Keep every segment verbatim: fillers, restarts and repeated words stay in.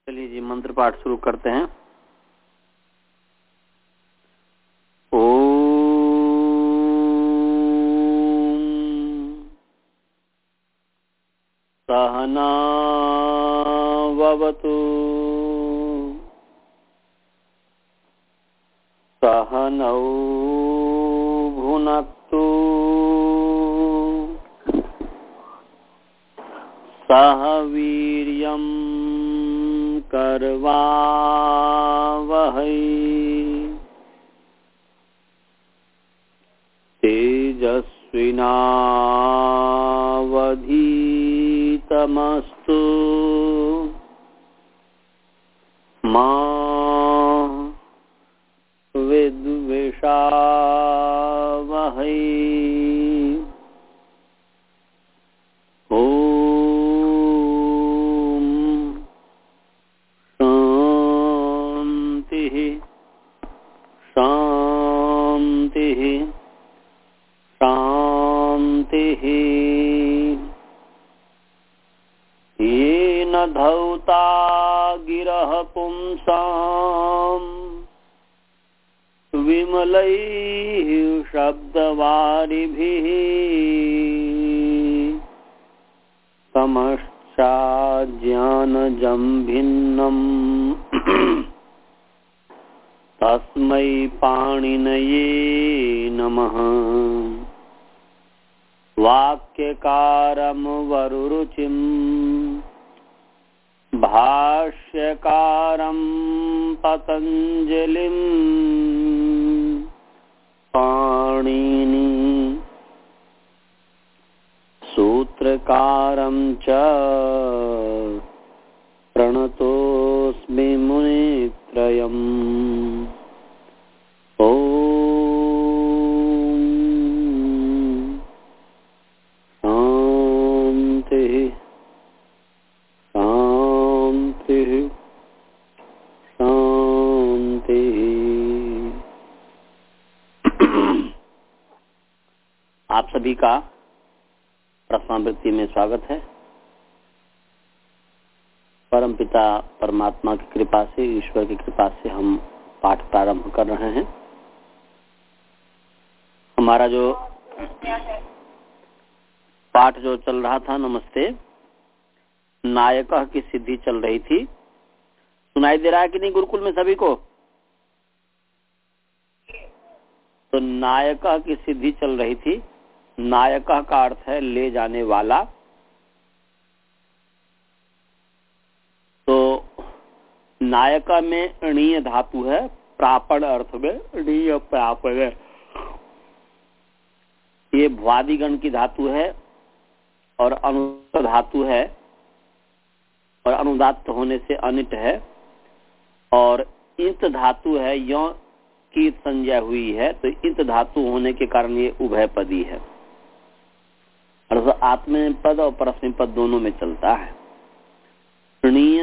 चलिए जी, मंत्र पाठ शुरू करते हैं। ओम सहना भवतु सहनौ भुनक्तु सह वीर्यं करवावहै तेजस्विनावधीतमस्तु मा विद्विषावहै। येन धौता गिरः पुंसाम् विमलैः शब्दवारिभिः तमश्चाज्ञानजं भिन्नम् तस्मै पाणिनये नमः। वाक्यकारं वरुरुचिं भाष्यकारं पतञ्जलिं पाणिनि सूत्रकारं च प्रणतोऽस्मि मुनित्रयम्। आप सभी का प्रश्नावृत्ति में स्वागत है। परमपिता परमात्मा की कृपा से, ईश्वर की कृपा से हम पाठ प्रारंभ कर रहे हैं। हमारा जो पाठ जो चल रहा था, नमस्ते, नायकः की सिद्धि चल रही थी। सुनाई दे रहा है कि नहीं गुरुकुल में सभी को? तो नायकः की सिद्धि चल रही थी। नायकः का अर्थ है ले जाने वाला। तो नायका में णीय धातु है, प्रापण अर्थ में णीय प्रापण है। ये भ्वादिगण की धातु है और अनुदात्त धातु है, और अनुदात्त होने से अनिट है, और इंत धातु है, यों की संज्ञा हुई है, तो इंत धातु होने के कारण ये उभयपदी है। अर्थात आत्मनेपद पद और परस्मै पद दोनों में चलता है। णीय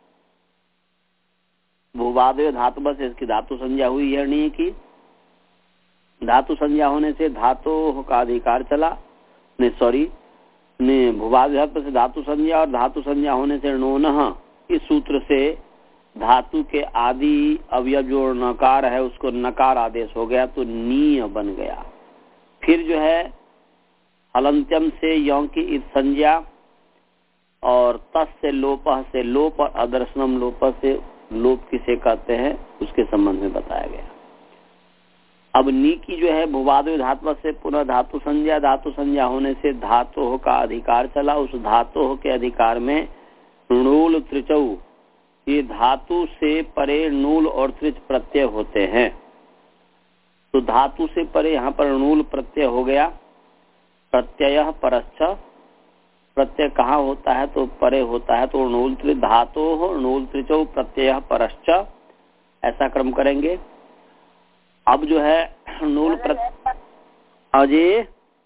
भूवादय धातु बस इसकी धातु संज्ञा हुई है। णीय की धातु संज्ञा होने से धातु का अधिकार चला, नहीं सॉरी भूवादय धातु से धातु संज्ञा, और धातु संज्ञा होने से णोनः, इस सूत्र से धातु के आदि अवयव जो नकार है उसको नकार आदेश हो गया, तो नीय बन गया। फिर जो है हलंत्यम से यों की इत संज्ञा, और तस् से लोपः से लोप, और अदर्शनम लोप से लोप किसे कहते हैं उसके संबंध में बताया गया। अब नी की जो है भूवादय धातु से पुनः धातु संज्ञा, धातु संज्ञा होने से धातु का अधिकार चला। उस धातु के अधिकार में णूल त्रिचौ, ये धातु से परे नूल और त्रिच प्रत्यय होते हैं। तो धातु से परे यहाँ पर णूल प्रत्यय हो गया। प्रत्यय परश्च, प्रत्यय कहाँ होता है तो परे होता है, तो णूल त्रि धातु णूल त्रिचौ प्रत्यय परश्च, ऐसा क्रम करेंगे। अब जो है नूल प्रत्यय अजय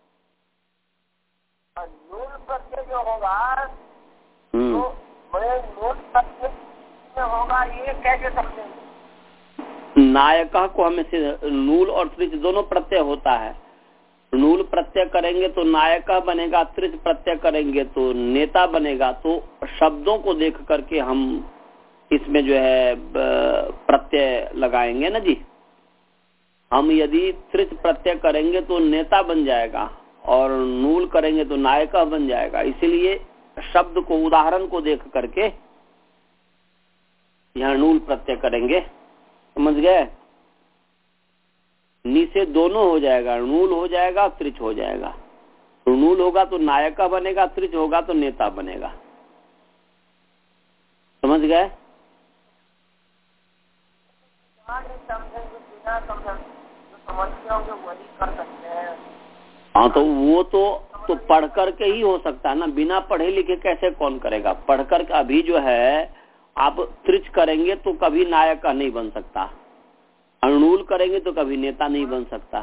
नूल प्रत्यय जो होगा तो नूल प्रत्यय होगा, ये कैसे समझेंगे? नायकः को हमें से नूल और त्रिच दोनों प्रत्यय होता है। नूल प्रत्यय करेंगे तो नायका बनेगा, त्रिच प्रत्यय करेंगे तो नेता बनेगा। तो शब्दों को देख करके हम इसमें जो है प्रत्यय लगाएंगे ना जी। हम यदि त्रिच प्रत्यय करेंगे तो नेता बन जाएगा और नूल करेंगे तो नायका बन जाएगा। इसीलिए शब्द को, उदाहरण को देख करके यहाँ नूल प्रत्यय करेंगे। समझ गए? नी से दोनों हो जाएगा, नूल हो जाएगा, त्रिच हो जाएगा। तो नूल होगा तो नायका बनेगा, त्रिच होगा तो नेता बनेगा। समझ गए? हाँ, तो वो तो तो पढ़ करके ही हो सकता है ना, बिना पढ़े लिखे कैसे कौन करेगा? पढ़ करके अभी जो है आप त्रिच करेंगे तो कभी नायका नहीं बन सकता, अणूल करेंगे तो कभी नेता नहीं बन सकता।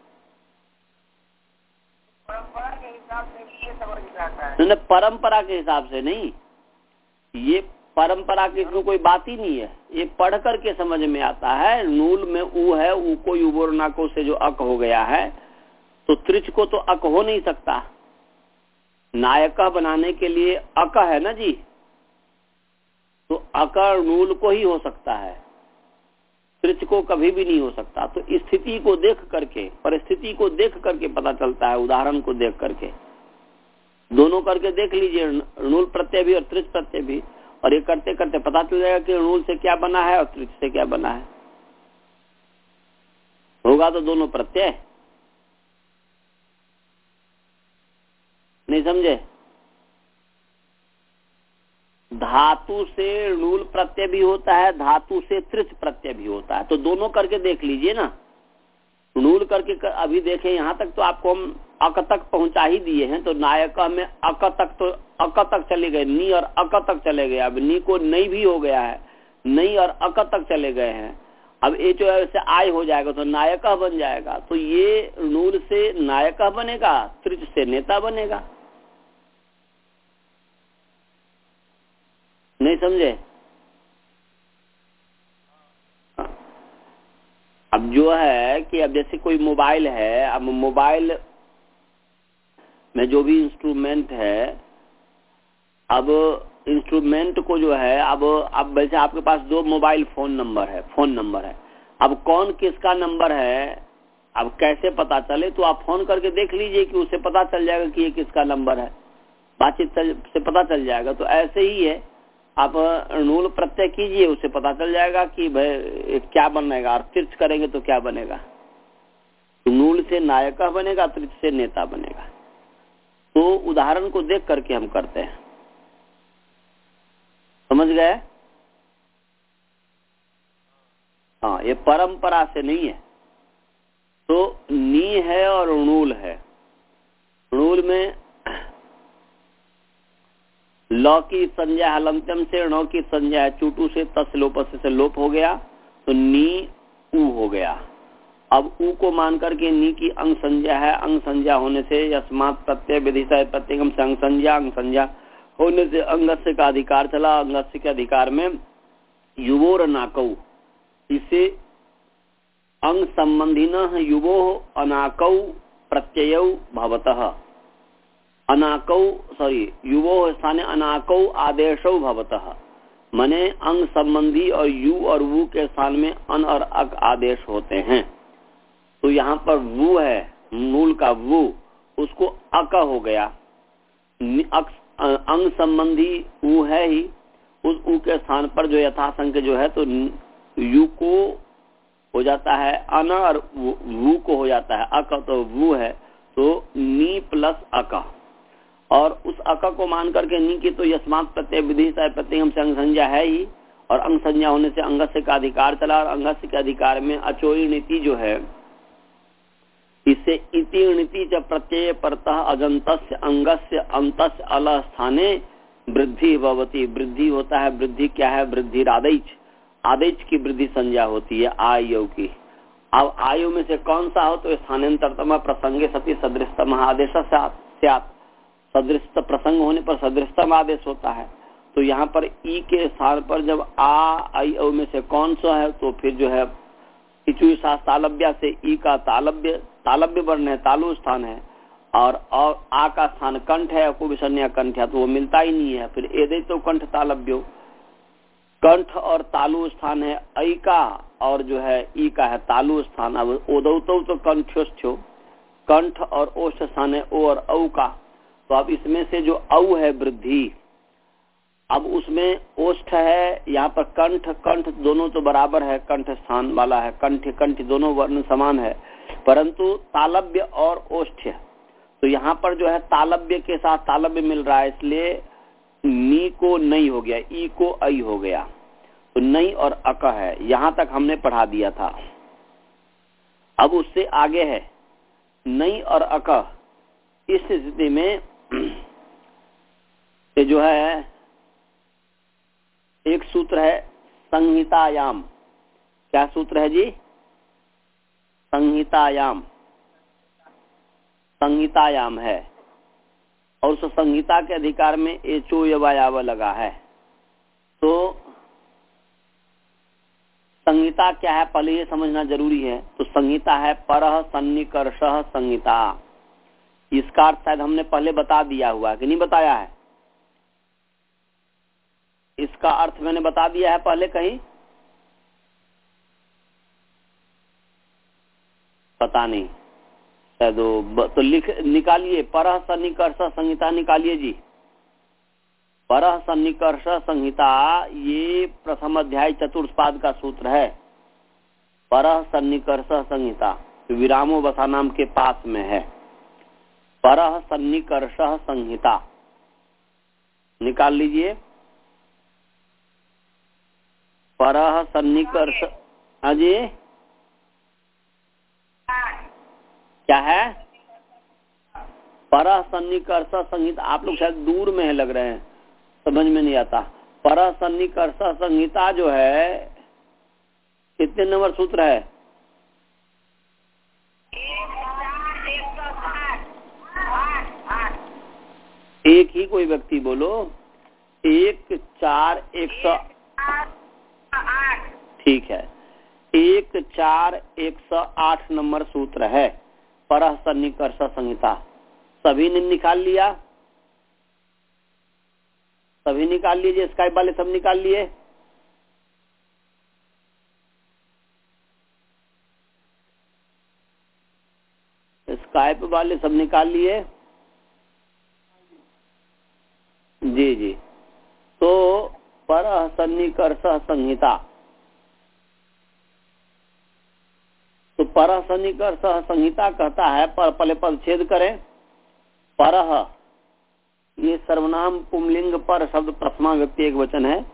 परंपरा के हिसाब से ये समझ में आता है। नहीं, परंपरा के हिसाब से नहीं, ये परंपरा की इसमें कोई बात ही नहीं है। ये पढ़ करके समझ में आता है। नूल में ऊ है, ऊ को युबोरनाको से जो अक हो गया है, तो त्रिच को तो अक हो नहीं सकता। नायका बनाने के लिए अक है ना जी, तो अक नूल को ही हो सकता है, त्रिच को कभी भी नहीं हो सकता। तो स्थिति को देख करके, परिस्थिति को देख करके पता चलता है, उदाहरण को देख करके। दोनों करके देख लीजिए, नूल प्रत्यय भी और त्रिच प्रत्यय भी, और ये करते करते पता चल जाएगा कि नूल से क्या बना है और त्रिच से क्या बना है। होगा तो दोनों प्रत्यय। नहीं समझे? धातु से नूल प्रत्यय भी होता है, धातु से त्रिच प्रत्यय भी होता है। तो दोनों करके देख लीजिए ना। नूल करके कर, अभी देखें यहाँ तक तो आपको हम अक तक पहुंचा ही दिए हैं। तो नायका में अक तक, तो अक तक चले गए, नी और अक तक चले गए। अब नी को नहीं भी हो गया है, नहीं और अक तक चले गए हैं। अब ये जो है आय हो जाएगा तो नायका बन जाएगा। तो ये नूल से नायका बनेगा, त्रिच से नेता बनेगा। नहीं समझे? अब जो है कि अब जैसे कोई मोबाइल है, अब मोबाइल में जो भी इंस्ट्रूमेंट है, अब इंस्ट्रूमेंट को जो है, अब अब वैसे आपके पास दो मोबाइल फोन नंबर है, फोन नंबर है। अब कौन किसका नंबर है, अब कैसे पता चले? तो आप फोन करके देख लीजिए कि उसे पता चल जाएगा कि ये किसका नंबर है, बातचीत से पता चल जाएगा। तो ऐसे ही है, आप नूल प्रत्यय कीजिए, उसे पता चल जाएगा कि भाई क्या बनेगा। और त्रिच करेंगे तो क्या बनेगा? तो नूल से नायका बनेगा, त्रिच से नेता बनेगा। तो उदाहरण को देख करके हम करते हैं। समझ गए? हाँ, ये परंपरा से नहीं है। तो नी है और नूल है। नूल में लौ की संज्ञा हलंत्यम से, णौ की संज्ञा चूटू से, तस लोप से लोप हो गया, तो नी ऊ हो गया। अब ऊ को मान करके नी की अंग संज्ञा है, अंग संज्ञा होने से यस्मात् प्रत्यय विधिशय प्रत्येकम से अंग संज्ञा, अंग संज्ञा होने से अंगस्य का अधिकार चला। अंगस्य के अधिकार में युवोर नाकौ, इसे अंग संबंधिनः युवोः अनाकौ प्रत्ययौ भवतः। अनाकौ सॉरी युवो स्थाने अनाकौ आदेशौ भवतः, मने अंग संबंधी और यु और वु के स्थान में अन और अक आदेश होते हैं। तो यहाँ पर वु है, मूल का वु, उसको अक हो गया। अंग संबंधी उ है ही, उस उ के स्थान पर जो यथासंख्य जो है तो यु को हो जाता है अन और वु को हो जाता है अक। तो वु है तो नी प्लस अक, और उस अक को मान करके नी की तो यस्मात् प्रत्यय विधि प्रत्यय से अंग संज्ञा है ही, और अंग संज्ञा होने से अंगस्य का अधिकार चला। और अंगस्य के अधिकार में अचोई नीति जो है, इससे इति नीति च प्रत्यय परतः अजंतस्य अंगस्य अंतस्य अल स्थाने वृद्धि भवति। वृद्धि होता है, वृद्धि क्या है? वृद्धि आदेश, आदेश की वृद्धि संज्ञा होती है आयु की। अब आयु में से कौन सा हो? तो स्थानांतरतम प्रसंगे सती सदृशतम आदेश स्यात्। सदृश प्रसंग होने पर सदृशतम आदेश होता है। तो यहाँ पर ई के स्थान पर जब आ आई औ में से कौन सा है, तो फिर जो है इचुई सा तालब्या से ई का तालब्य, तालब्य वर्ण है, तालु स्थान है, और आ का स्थान कंठ है, कुविसन्या कंठ है, तो वो मिलता ही नहीं है। फिर एदे तो कंठ तालब्यो, कंठ और तालु स्थान है ऐ का, और जो है ई का है तालु स्थान। अब ओदौतो तो कंठ्योष्ठ्यो, कंठ और ओष्ठ स्थान है ओ और औ का। तो अब इसमें से जो औ है वृद्धि, अब उसमें ओष्ठ है, यहाँ पर कंठ, कंठ दोनों तो बराबर है, कंठ स्थान वाला है, कंठ कंठ दोनों वर्ण समान है, परंतु तालव्य और ओष्ठ, तो यहाँ पर जो है तालव्य के साथ तालव्य मिल रहा है, इसलिए नी को नहीं हो गया, ई को ऐ हो गया, तो नहीं और अक है। यहाँ तक हमने पढ़ा दिया था। अब उससे आगे है नहीं और अक। इस स्थिति में ये जो है एक सूत्र है संहितायाम। क्या सूत्र है जी? संहितायाम, संहितायाम है, और उस संहिता के अधिकार में एचो यवायाव लगा है। तो संहिता क्या है पहले ये समझना जरूरी है। तो संहिता है परः सन्निकर्षः संहिता। इसका अर्थ शायद हमने पहले बता दिया हुआ है कि नहीं बताया है? इसका अर्थ मैंने बता दिया है पहले कहीं? पता नहीं, शायद तो लिख निकालिए, परः सन्निकर्षः संहिता निकालिए जी। परः सन्निकर्षः संहिता ये प्रथम अध्याय चतुर्थ पाद का सूत्र है। परः सन्निकर्षः संहिता विरामो बसा नाम के पास में है। परः सन्निकर्षः संहिता निकाल लीजिए। परः सन्निकर्ष, हाँ जी क्या है? परः सन्निकर्षः संहिता। आप लोग शायद दूर में है लग रहे हैं, समझ में नहीं आता। परः सन्निकर्षः संहिता जो है कितने नंबर सूत्र है? एक ही कोई व्यक्ति बोलो। एक चार एक सौ ठीक है, एक चार एक सौ आठ नंबर सूत्र है परः सन्निकर्षः संहिता। सभी ने निकाल लिया? सभी निकाल लीजिए, स्काइप वाले सब निकाल लिए? स्काइप वाले सब निकाल लिए? जी जी। तो परः सन्निकर्षः संहिता, तो परः सन्निकर्षः संहिता कहता है, पर पहले पदच्छेद करें। परः ये सर्वनाम पुंलिंग पर शब्द प्रथमा व्यक्ति एक वचन है।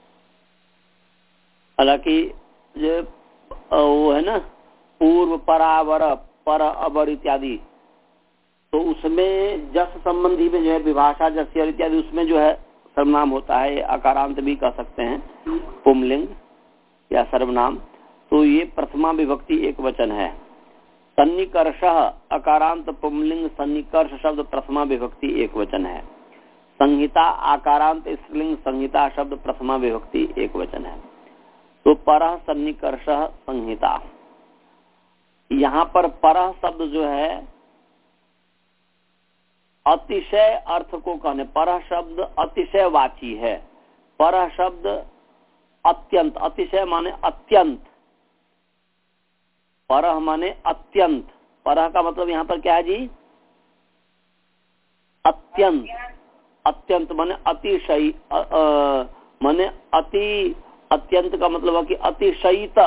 हालांकि जो वो है ना पूर्व परावर पर अबर इत्यादि, तो उसमें जस संबंधी में जो है विभाषा जस्य इत्यादि उसमें जो है सर्वनाम होता है, अकारांत भी कह सकते हैं पुंलिंग या सर्वनाम। तो ये प्रथमा विभक्ति एक वचन है। सन्निकर्षः अकारांत पुंलिंग सन्निकर्ष शब्द प्रथमा विभक्ति एक वचन है। संहिता आकारांत स्त्रीलिंग संहिता शब्द प्रथमा विभक्ति एक वचन है। तो परः सन्निकर्षः संहिता, यहाँ पर परः शब्द जो है अतिशय अर्थ को कहने, परः शब्द अतिशयवाची है। परः शब्द अत्यंत, अतिशय माने अत्यंत, परः माने अत्यंत। परः का मतलब यहाँ पर क्या है जी? अत्यंत, अत्यंत माने अतिशय, माने अति, अत्यंत का मतलब है कि अतिशयित,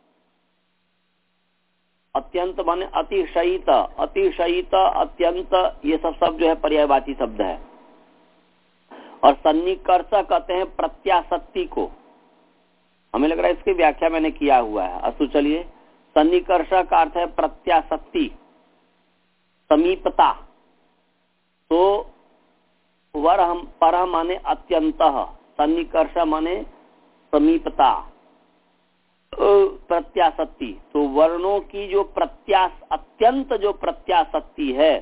अत्यंत माने अतिशयित, अतिशयित अत्यंत, ये सब शब्द जो है पर्यायवाची शब्द है। और सन्निकर्ष कहते हैं प्रत्याशक्ति को। हमें लग रहा है इसकी व्याख्या मैंने किया हुआ है। अस्तु चलिए, सन्निकर्ष का अर्थ है प्रत्याशक्ति, समीपता। तो वर हम परः माने अत्यंतः, सन्निकर्ष माने समीपता, प्रत्याशक्ति। तो वर्णों की जो प्रत्याश अत्यंत जो प्रत्याशक्ति है,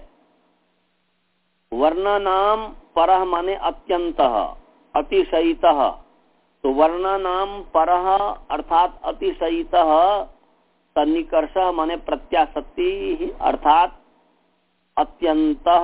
वर्ण नाम परः माने अत्यंतः अतिशयितः। तो वर्ण नाम परः अर्थात अतिशयितः, सन्निकर्ष माने प्रत्याशक्ति अर्थात अत्यंतः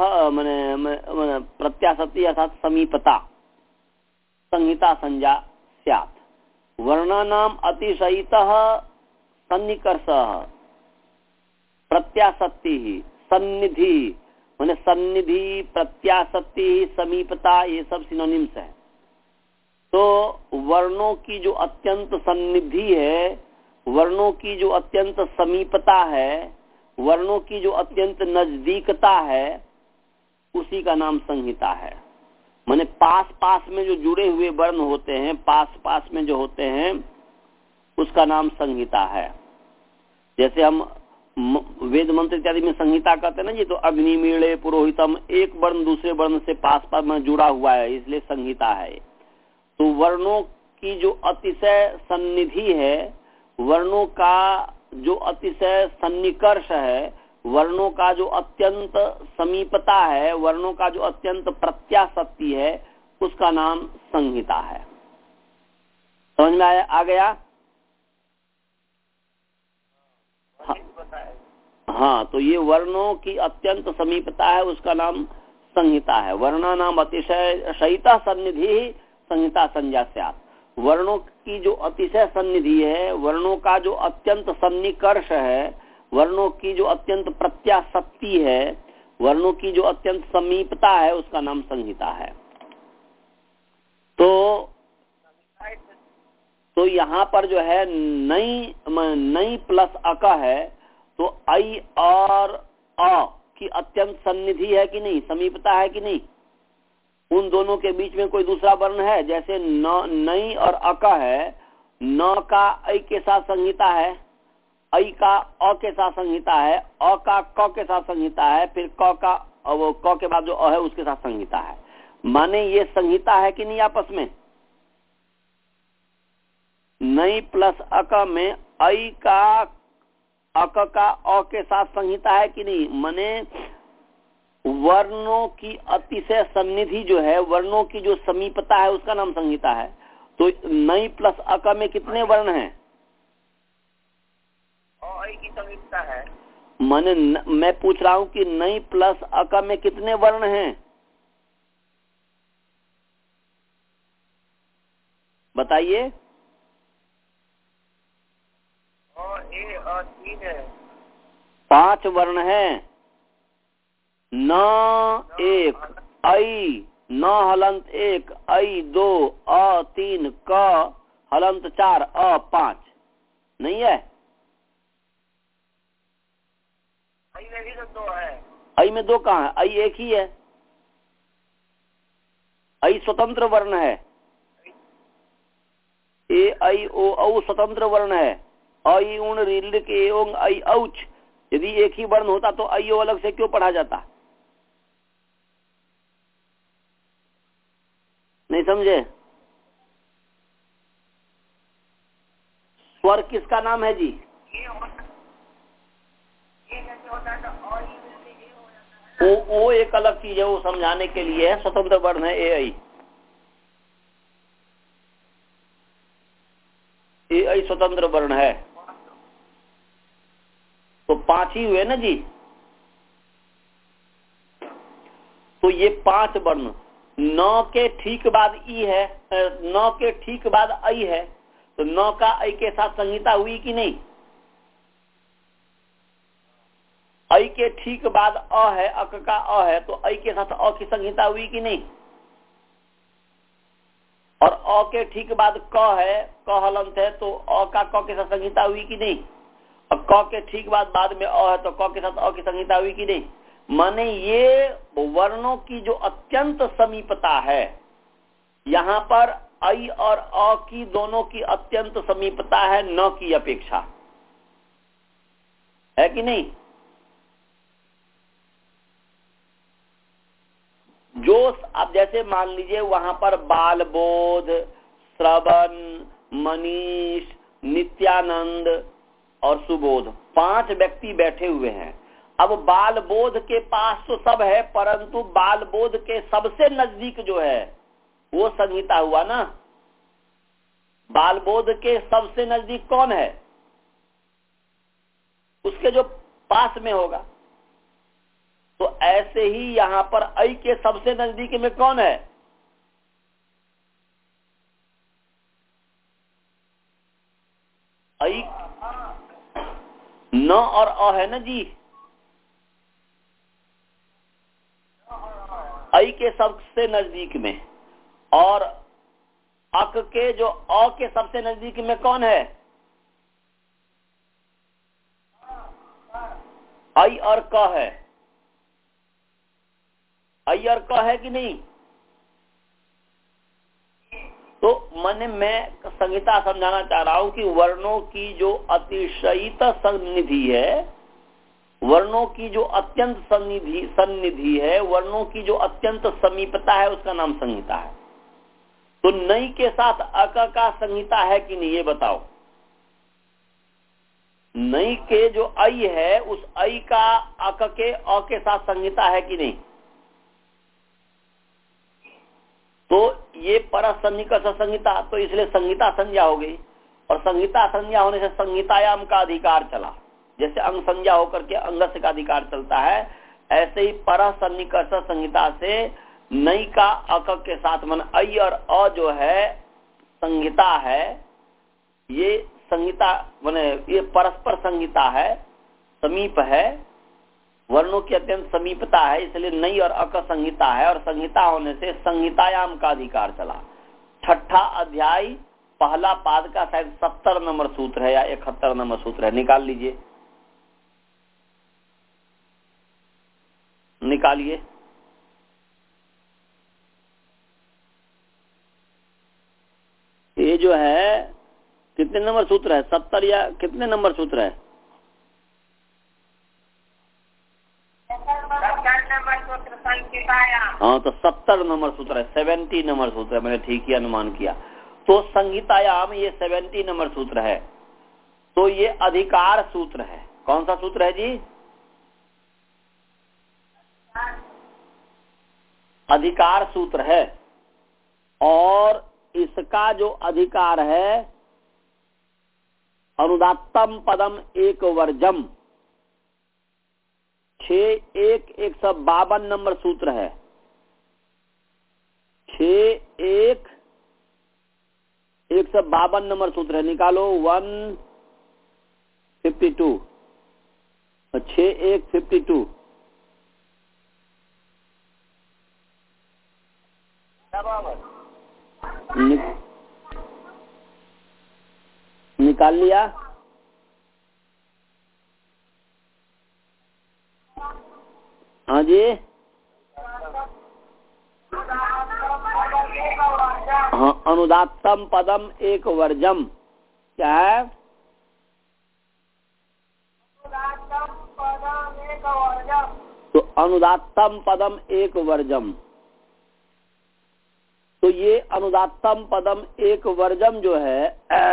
माने प्रत्याशक्ति अर्थात समीपता। संहिता संज्ञा स्यात्। वर्णानाम अतिशयितः सन्निकर्षः प्रत्याशक्ति सन्निधि माने सन्निधि प्रत्याशक्ति समीपता ये सब सिनोनिम्स है। तो वर्णों की जो अत्यंत सन्निधि है, वर्णों की जो अत्यंत समीपता है, वर्णों की जो अत्यंत नजदीकता है, उसी का नाम संहिता है। माने पास पास में जो जुड़े हुए वर्ण होते हैं, पास पास में जो होते हैं, उसका नाम संहिता है। जैसे हम वेद मंत्र इत्यादि में संहिता कहते हैं ना जी, तो अग्निमीळे पुरोहितम, एक वर्ण दूसरे वर्ण से पास पास में जुड़ा हुआ है, इसलिए संहिता है। तो वर्णों की जो अतिशय सन्निधि है, वर्णों का जो अतिशय सन्निकर्ष है, वर्णों का जो अत्यंत समीपता है, वर्णों का जो अत्यंत प्रत्याशक्ति है, उसका नाम संहिता है। समझ में आया, आ गया? हाँ, हाँ, तो ये वर्णों की अत्यंत समीपता है, उसका नाम संहिता है। वर्णा नाम अतिशय शयिता सन्निधि संहिता संज्ञा स्यात्। वर्णों की जो अतिशय सन्निधि है, वर्णों का जो अत्यंत सन्निकर्ष है, वर्णों की जो अत्यंत प्रत्याशक्ति है, वर्णों की जो अत्यंत समीपता है, उसका नाम संहिता है। तो तो यहाँ पर जो है नई नई प्लस अक है, तो आई और अ की अत्यंत सन्निधि है कि नहीं, समीपता है कि नहीं? उन दोनों के बीच में कोई दूसरा वर्ण है? जैसे न नई और अक है, न का ऐ के साथ संहिता है, ऐ का अ के साथ संहिता है, अ का क के साथ संहिता है, फिर क का वो क के बाद जो अ है उसके साथ संहिता है। माने ये संहिता है कि नहीं आपस में? नई प्लस अक में ऐ का अक का अ के साथ संहिता है कि नहीं? माने वर्णों की अतिशय सन्निधि जो है, वर्णों की जो समीपता है, उसका नाम संहिता है। तो नई प्लस अक में कितने वर्ण हैं? और की समीपता है। माने न, मैं पूछ रहा हूँ कि नई प्लस अक में कितने वर्ण हैं, बताइए। और ए और तीन है, पांच वर्ण हैं। न एक, ऐ न हलंत एक, ऐ दो, अ तीन, क हलंत चार, अ पांच, नहीं है? ऐ में भी तो दो है। ऐ में दो कहाँ है? ऐ एक ही है। ऐ स्वतंत्र वर्ण है। ए ऐ ओ औ स्वतंत्र वर्ण है। ऐ उण ऋलिक एवं ऐ औच, यदि एक ही वर्ण होता तो ऐ ओ अलग से क्यों पढ़ा जाता? नहीं समझे? स्वर किसका नाम है जी? ये होता, ये कैसे होता है? तो और ई में से ए हो जाता है। वो वो एक अलग चीज है, वो समझाने के लिए है। स्वतंत्र वर्ण है ए ऐ। ए ऐ स्वतंत्र वर्ण है, तो पांच ही हुए ना जी। तो ये पांच वर्ण, न के ठीक बाद ई है, न के ठीक बाद ऐ है, तो न का ऐ के साथ संहिता हुई कि नहीं? ऐ के ठीक बाद अ है, अक का अ है, तो ऐ के साथ अ की संहिता हुई कि नहीं? और अ के ठीक बाद क है, क हलंत है, तो अ का क के साथ संहिता हुई कि नहीं? और क के ठीक बाद बाद में अ है, तो क के साथ अ की संहिता हुई कि नहीं? माने ये वर्णों की जो अत्यंत समीपता है, यहाँ पर ऐ और अ की दोनों की अत्यंत समीपता है न की अपेक्षा, है कि नहीं? जो आप जैसे मान लीजिए वहां पर बाल बोध, श्रवण, मनीष, नित्यानंद और सुबोध, पांच व्यक्ति बैठे हुए हैं। अब बाल बोध के पास तो सब है, परंतु बाल बोध के सबसे नजदीक जो है वो संहिता हुआ ना। बाल बोध के सबसे नजदीक कौन है? उसके जो पास में होगा। तो ऐसे ही यहां पर ऐ के सबसे नजदीक में कौन है? ऐ न और अ है ना जी, ऐ के सबसे नजदीक में, और अक के जो अ के सबसे नजदीक में कौन है? ऐ और क है। ऐ और क है कि नहीं? तो मैंने मैं संहिता समझाना चाह रहा हूं कि वर्णों की जो अतिशयित सन्निधि है, वर्णों की जो अत्यंत सन्निधि सन्निधि है, वर्णों की जो अत्यंत समीपता है, उसका नाम संहिता है। तो नई के साथ अक का संहिता है कि नहीं, ये बताओ। नई के जो ऐ है, उस ऐ का अक के अ के साथ संहिता है कि नहीं? तो ये परस सन्निकर्ष संहिता, तो इसलिए संहिता संज्ञा हो गई, और संहिता संज्ञा होने से संहितायाम का अधिकार चला। जैसे अंग संज्ञा होकर के अंगस्य का अधिकार चलता है, ऐसे ही परस सन्निकर्ष संहिता से नई का अक के साथ मन ऐ और अ जो है संहिता है, ये संहिता माने ये परस्पर संहिता है, समीप है, वर्णों की अत्यंत समीपता है, इसलिए नई और अक संहिता है, और संहिता होने से संहितायाम का अधिकार चला। छठा अध्याय पहला पाद का शायद सत्तर नंबर सूत्र है या इकहत्तर नंबर सूत्र है, निकाल लीजिए, निकालिए। ये जो है कितने नंबर सूत्र है? सत्तर या कितने नंबर सूत्र है? हाँ, तो सत्तर नंबर सूत्र है, सेवेंटी नंबर सूत्र है, मैंने ठीक ही अनुमान किया। तो संहितायाम ये सेवेंटी नंबर सूत्र है, तो ये अधिकार सूत्र है। कौन सा सूत्र है जी? अधिकार सूत्र है, और इसका जो अधिकार है अनुदात्तम पदम एक वर्जम, छ एक एक सौ बावन नंबर सूत्र है। छ एक एक सौ बावन नंबर सूत्र है, निकालो। वन फिफ्टी टू, छ एक फिफ्टी टू। नि, निकाल लिया? हाँ जी, हाँ, अनुदात्तम पदम एक वर्जम क्या है? तो अनुदात्तम पदम एक वर्जम, तो ये अनुदात्तम पदम एक वर्जम जो है,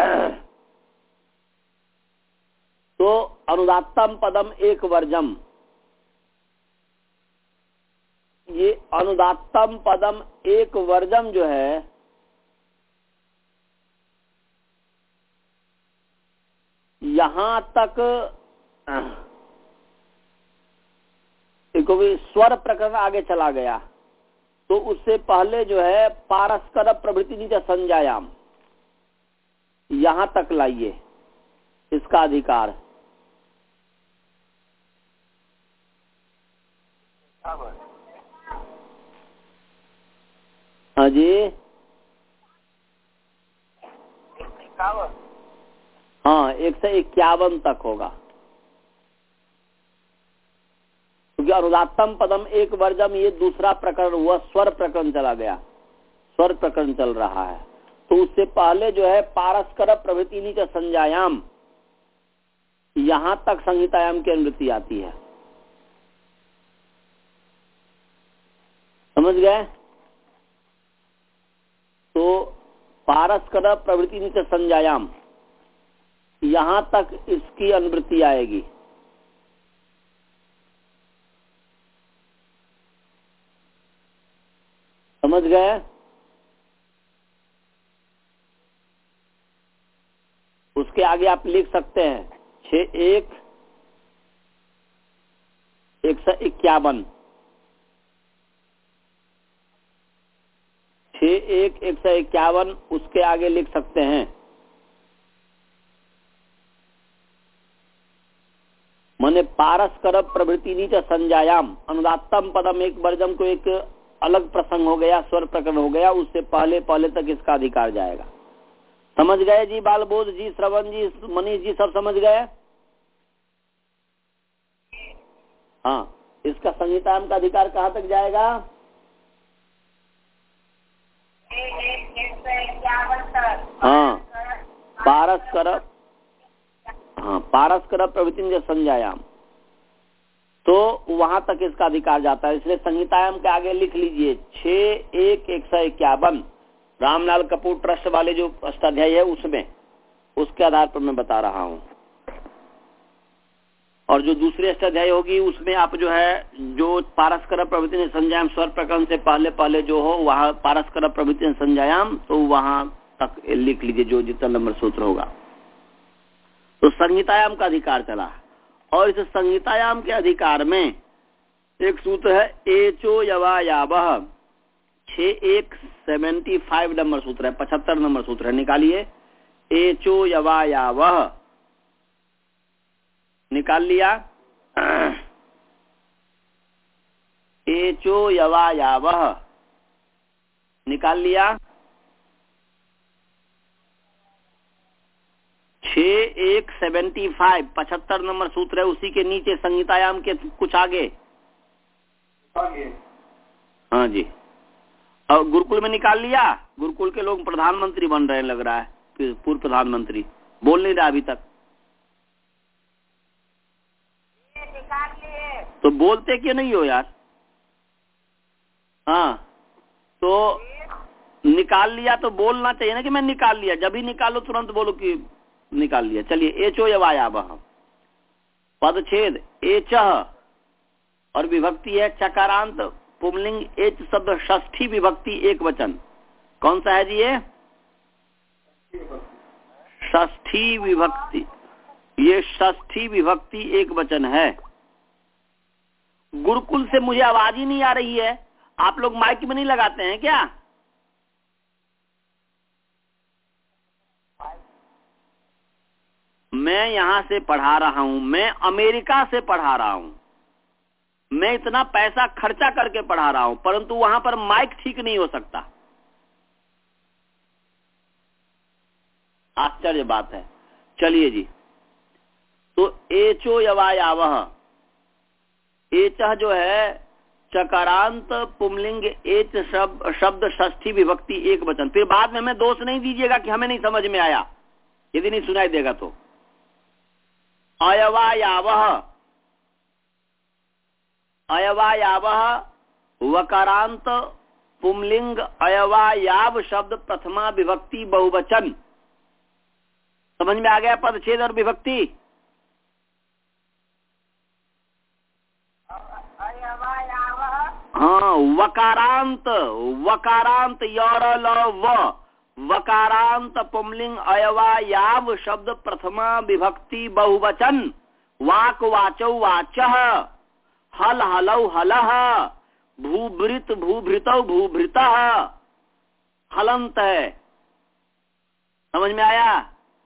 तो अनुदात्तम पदम एक वर्जम, ये अनुदात्तम पदम एक वर्जम जो है, यहां तक भी स्वर प्रकरण आगे चला गया, तो उससे पहले जो है पारस्कर प्रभृति नीच संज्ञायाम, यहां तक लाइए इसका अधिकार। हाँ जी, हाँ, एक से इक्यावन तक होगा, क्योंकि अनुदात्तम पदम एक वर्जम ये दूसरा प्रकरण हुआ, स्वर प्रकरण चला गया, स्वर प्रकरण चल रहा है। तो उससे पहले जो है पारस्कर प्रभृति नीच संज्ञायाम, यहां तक संहितायाम की अनुवृत्ति आती है। समझ गए? तो पारस्कर प्रभृति नीच संज्ञायाम, यहां तक इसकी अनुवृत्ति आएगी। समझ गए? उसके आगे आप लिख सकते हैं छ एक एक सौ इक्यावन, छ एक एक सौ इक्यावन, उसके आगे लिख सकते हैं माने पारस कर प्रभृति नीच संजायाम अनुदात्तम पदम एक वर्जम को एक अलग प्रसंग हो गया, स्वर प्रकरण हो गया, उससे पहले पहले तक इसका अधिकार जाएगा। समझ गए जी? बालबोध जी, श्रवण जी, मनीष जी सब समझ गए? हाँ, इसका संहिताम का अधिकार कहाँ तक जाएगा? हाँ, पारस कर, हाँ पारस कर प्रवृत्ति संज्ञायाम, तो वहां तक इसका अधिकार जाता है। इसलिए संहितायाम के आगे लिख लीजिए छह एक एक सौ इक्यावन रामलाल कपूर ट्रस्ट वाले जो अष्टाध्यायी है उसमें, उसके आधार पर मैं बता रहा हूँ। और जो दूसरी अष्टाध्यायी होगी उसमें आप जो है जो पारस्कर प्रवृत्ति संज्ञायाम स्वर प्रकरण से पहले पहले जो हो वहाँ पारस्कर प्रवृत्ति संज्ञायाम, तो वहां तक लिख लीजिए जो जितना नंबर सूत्र होगा। तो संहितायाम का अधिकार चला, और इस संहितायाम के अधिकार में एक सूत्र है एचो यवा यावह, छह एक सेवेंटी फाइव नंबर सूत्र है, पचहत्तर नंबर सूत्र है, निकालिए। एचो यवा यावह निकाल लिया। एचो यवा यावह निकाल लिया। छह एक सेवेंटी फाइव पचहत्तर नंबर सूत्र है, उसी के नीचे संहितायाम के कुछ आगे। हाँ जी, और गुरुकुल में निकाल लिया। गुरुकुल के लोग प्रधानमंत्री बन रहे हैं लग रहा है, पूर्व प्रधानमंत्री, बोल नहीं रहा अभी तक। निकाल लिए तो बोलते क्यों नहीं हो यार? हाँ, तो निकाल लिया तो बोलना चाहिए ना कि मैं निकाल लिया। जब ही निकालो तुरंत बोलो कि निकाल लिया। चलिए, एचो यवायावह पदछेद एच और विभक्ति है चकारांत पुंलिंग एच शब्द षष्ठी विभक्ति एक वचन। कौन सा है जी ये? षष्ठी विभक्ति, ये षष्ठी विभक्ति एक वचन है। गुरुकुल से मुझे आवाज ही नहीं आ रही है। आप लोग माइक में नहीं लगाते हैं क्या? मैं यहां से पढ़ा रहा हूं, मैं अमेरिका से पढ़ा रहा हूं, मैं इतना पैसा खर्चा करके पढ़ा रहा हूं, परंतु वहां पर माइक ठीक नहीं हो सकता। आश्चर्य बात है। चलिए जी, तो एचो यवायावह, एच जो है चकारांत पुंलिंग एच शब्द शब्द षष्ठी विभक्ति एक वचन। फिर बाद में हमें दोष नहीं दीजिएगा कि हमें नहीं समझ में आया, यदि नहीं सुनाई देगा तो। अयवायावह, अयवायावह वकारांत पुंलिंग अयवायाव शब्द प्रथमा विभक्ति बहुवचन। समझ में आ गया पदछेद और विभक्ति? हाँ, वकारांत, वकारांत योर व वकारांत पुंलिंग अयवायाव शब्द प्रथमा विभक्ति बहुवचन। वाक वाचौ वाचः, हल हलौ हलः, भूभृत भूभृतौ भूभृतः, हलंत है। समझ में आया?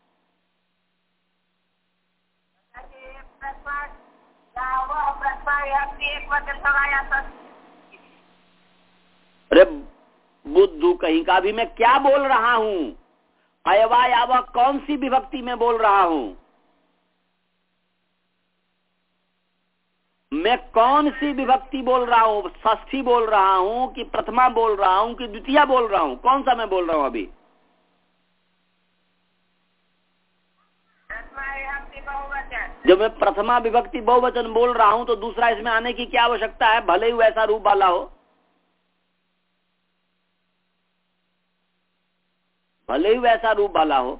अरे बुद्धू कहीं का, भी मैं क्या बोल रहा हूं? अयवायावह कौन सी विभक्ति में बोल रहा हूं? मैं कौन सी विभक्ति बोल रहा हूं? षष्ठी बोल रहा हूं कि प्रथमा बोल रहा हूं कि द्वितीया बोल रहा हूं? कौन सा मैं बोल रहा हूं अभी? जब मैं प्रथमा विभक्ति बहुवचन बोल रहा हूं तो दूसरा इसमें आने की क्या आवश्यकता है? भले ही वैसा रूप वाला हो, भले ही वैसा रूप वाला हो।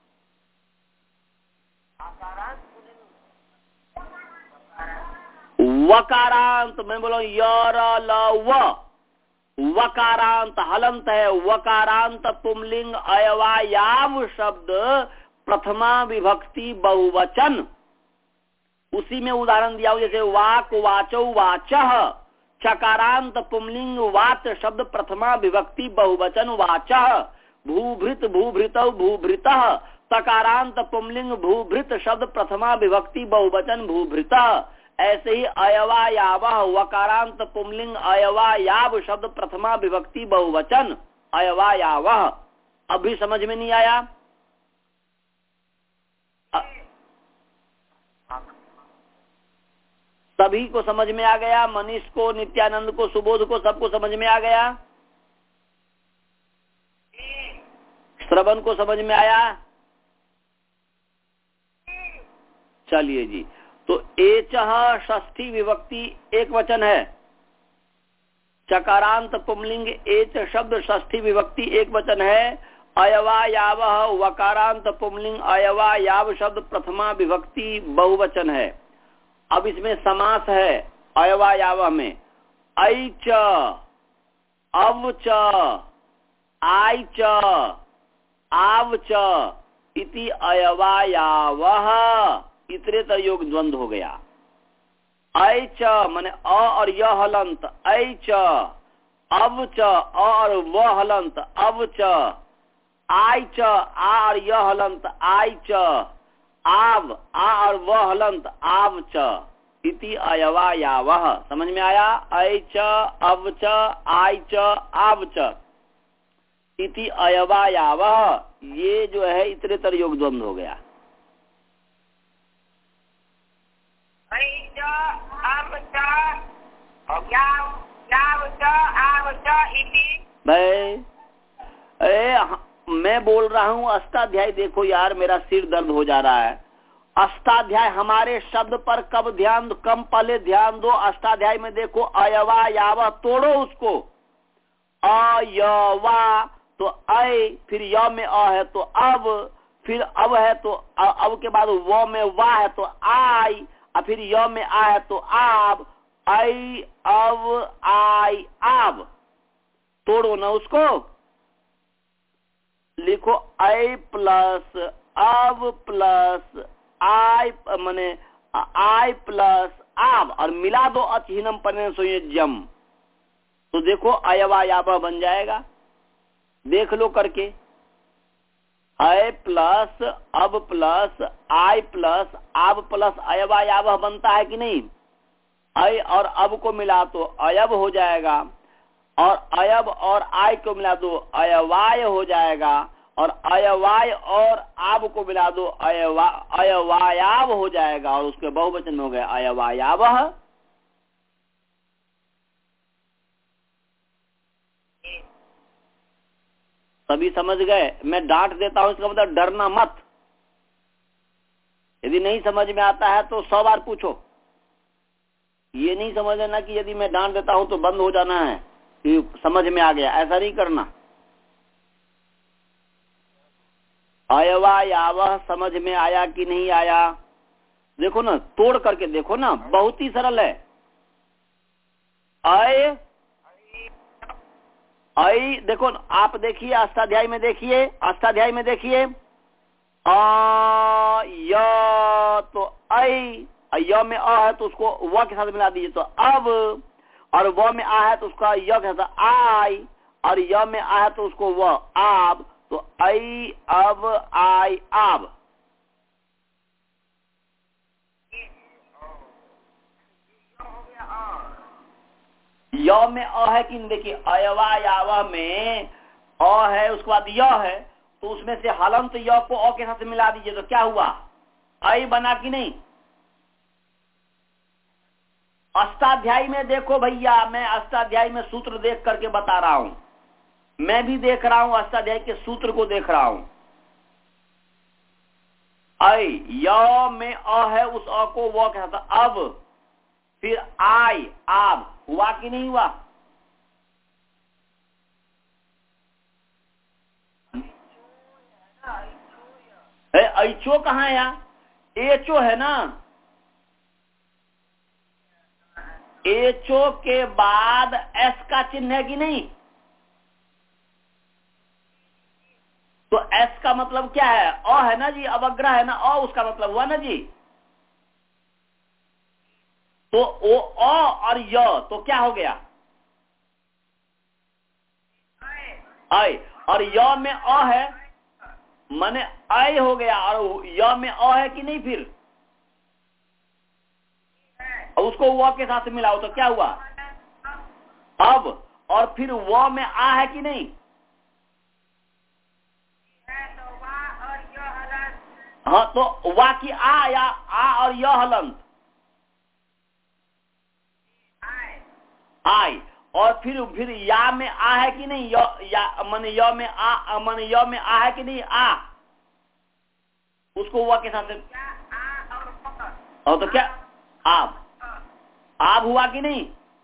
वकारांत, मैं बोला योर ल वकारांत हलंत है। वकारांत पुंलिंग अयवायाव शब्द प्रथमा विभक्ति बहुवचन। उसी में उदाहरण दिया हो, जैसे वाक वाचौ वाचः, चकारांत पुंलिंग वाच शब्द प्रथमा विभक्ति बहुवचन वाचः, भूभृत भूभृतौ भूभृतः, तकारांत पुंलिंग भूभृत शब्द प्रथमा विभक्ति बहुवचन भूभृत, ऐसे ही अयवायावः वकारांत पुंलिंग अयवायाव शब्द प्रथमा विभक्ति बहुवचन अयवायावः। अभी समझ में नहीं आया? सभी को समझ में आ गया? मनीष को, नित्यानंद को, सुबोध को, सबको समझ में आ गया? श्रवण को समझ में आया? चलिए जी, तो एचः षष्ठी विभक्ति एक वचन है, चकारांत पुंलिंग एच शब्द षष्ठी विभक्ति एक वचन है, अयवायावः वकारांत पुंलिंग अयवायाव शब्द प्रथमा विभक्ति बहुवचन है। अब इसमें समास है अयवायावः में, ऐच अवच आयच आवच इति अयवायावः इतरेतर योग द्वंद्व हो गया। ऐच माने अ और य हलंत ऐच, अवच अ और व हलंत अवच, आयच आ और य हलंत आयच, आव आ और व हलंत आवच इति अयवायावः। समझ में आया? ऐच अवच आयच आवच इति अयवायावः, ये जो है इतरेतर योग द्वंद्व हो गया। भाई अरे मैं बोल रहा हूँ अष्टाध्यायी देखो यार, मेरा सिर दर्द हो जा रहा है। अष्टाध्याय हमारे शब्द पर कब ध्यान, कम पहले ध्यान दो। अष्टाध्याय में देखो अयवायावः, तोड़ो उसको। अयवा तो अय, फिर य में अ है तो अब, फिर अब है तो अब के बाद व में वा है तो आई, और फिर य में आ है तो आब, आई अब आई आब। तोड़ो ना उसको, लिखो आई प्लस अब प्लस आई माने आई प्लस आब, और मिला दो अचहीनम परिणय संयोज्यम, तो देखो अयवायावः बन जाएगा। देख लो करके, अय प्लस अब प्लस आई प्लस आब प्लस अयवायावः बनता है कि नहीं? अय और अब को मिला तो अयब हो जाएगा, और अयब और आय को मिला दो अयवाय हो जाएगा, और अयवाय और आब को मिला दो अयवा अयवायाव हो जाएगा, और उसके बहुवचन हो गए अयवायावः। सभी समझ गए? मैं डांट देता हूं, इसका मतलब डरना मत। यदि नहीं समझ में आता है तो सौ बार पूछो। ये नहीं समझ लेना कि यदि मैं डांट देता हूं तो बंद हो जाना है कि समझ में आ गया, ऐसा नहीं करना। अयवायावः समझ में आया कि नहीं आया? देखो ना, तोड़ करके देखो ना, बहुत ही सरल है। अय अय देखो, आप देखिए अष्टाध्यायी में, देखिए अष्टाध्यायी में देखिए, अ य तो अय, य में अ है तो उसको व के साथ मिला दीजिए तो अब, और व में आ है तो उसका य के साथ आई, और य में आ है तो उसको व आब, तो अय अब आई आब। य में अ है कि देखिए, अयवायावः में अ है, उसके बाद य है, तो उसमें से हलंत य को अ के साथ मिला दीजिए तो क्या हुआ? अय बना कि नहीं? अष्टाध्यायी में देखो भैया, मैं अष्टाध्यायी में सूत्र देख करके बता रहा हूं, मैं भी देख रहा हूं, अष्टाध्यायी के सूत्र को देख रहा हूं। अय य में अ है, उस अ को व के साथ अब, फिर आई आब, हुआ कि नहीं हुआ? ऐचो कहाँ है यहाँ? एचो है ना। एचो के बाद एस का चिन्ह है कि नहीं? तो एस का मतलब क्या है? अ है ना जी, अवग्रह है ना, अ उसका मतलब हुआ ना जी। तो ओ अ और य तो क्या हो गया? अय, और य में अ है, माने अय हो गया, और य में अ है कि नहीं, फिर उसको व के साथ मिलाओ तो क्या हुआ अब, और फिर व में आ है कि नहीं, हाँ तो वा की आ या आ और य हलंत आय, और फिर फिर या में आ है कि नहीं, य या मन य में आ, मन य में आ है कि नहीं, आ उसको वा के साथ, और तो क्या आप आप हुआ कि नहीं,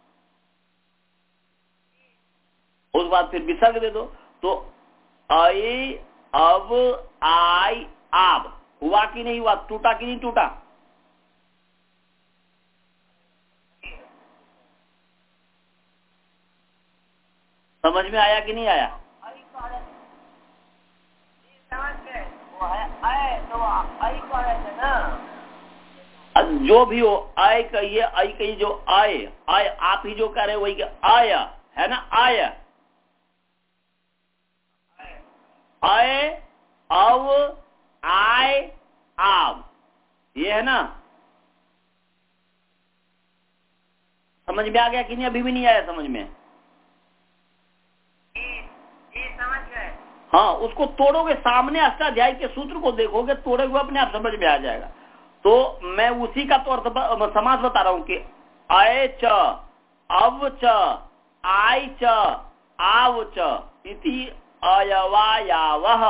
उस बाद फिर विसर्ग दे दो तो अय अब आई आब हुआ कि नहीं हुआ, टूटा कि नहीं टूटा, समझ में आया कि नहीं आया, जो भी हो आय कहिए, आई कहिए, जो आय आय आप ही जो कह रहे हो वही आय है ना, आय आय अब आय आब, ये है ना, समझ में आ गया कि नहीं, अभी भी नहीं आया समझ में, समझ गए, हाँ उसको तोड़ोगे, सामने अष्टाध्यायी के सूत्र को देखोगे, तोड़ोगे अपने आप समझ में आ जाएगा। तो मैं उसी का तो अर्थ समास बता रहा हूं कि अय च अव च आय च आव च इति अयवायावः,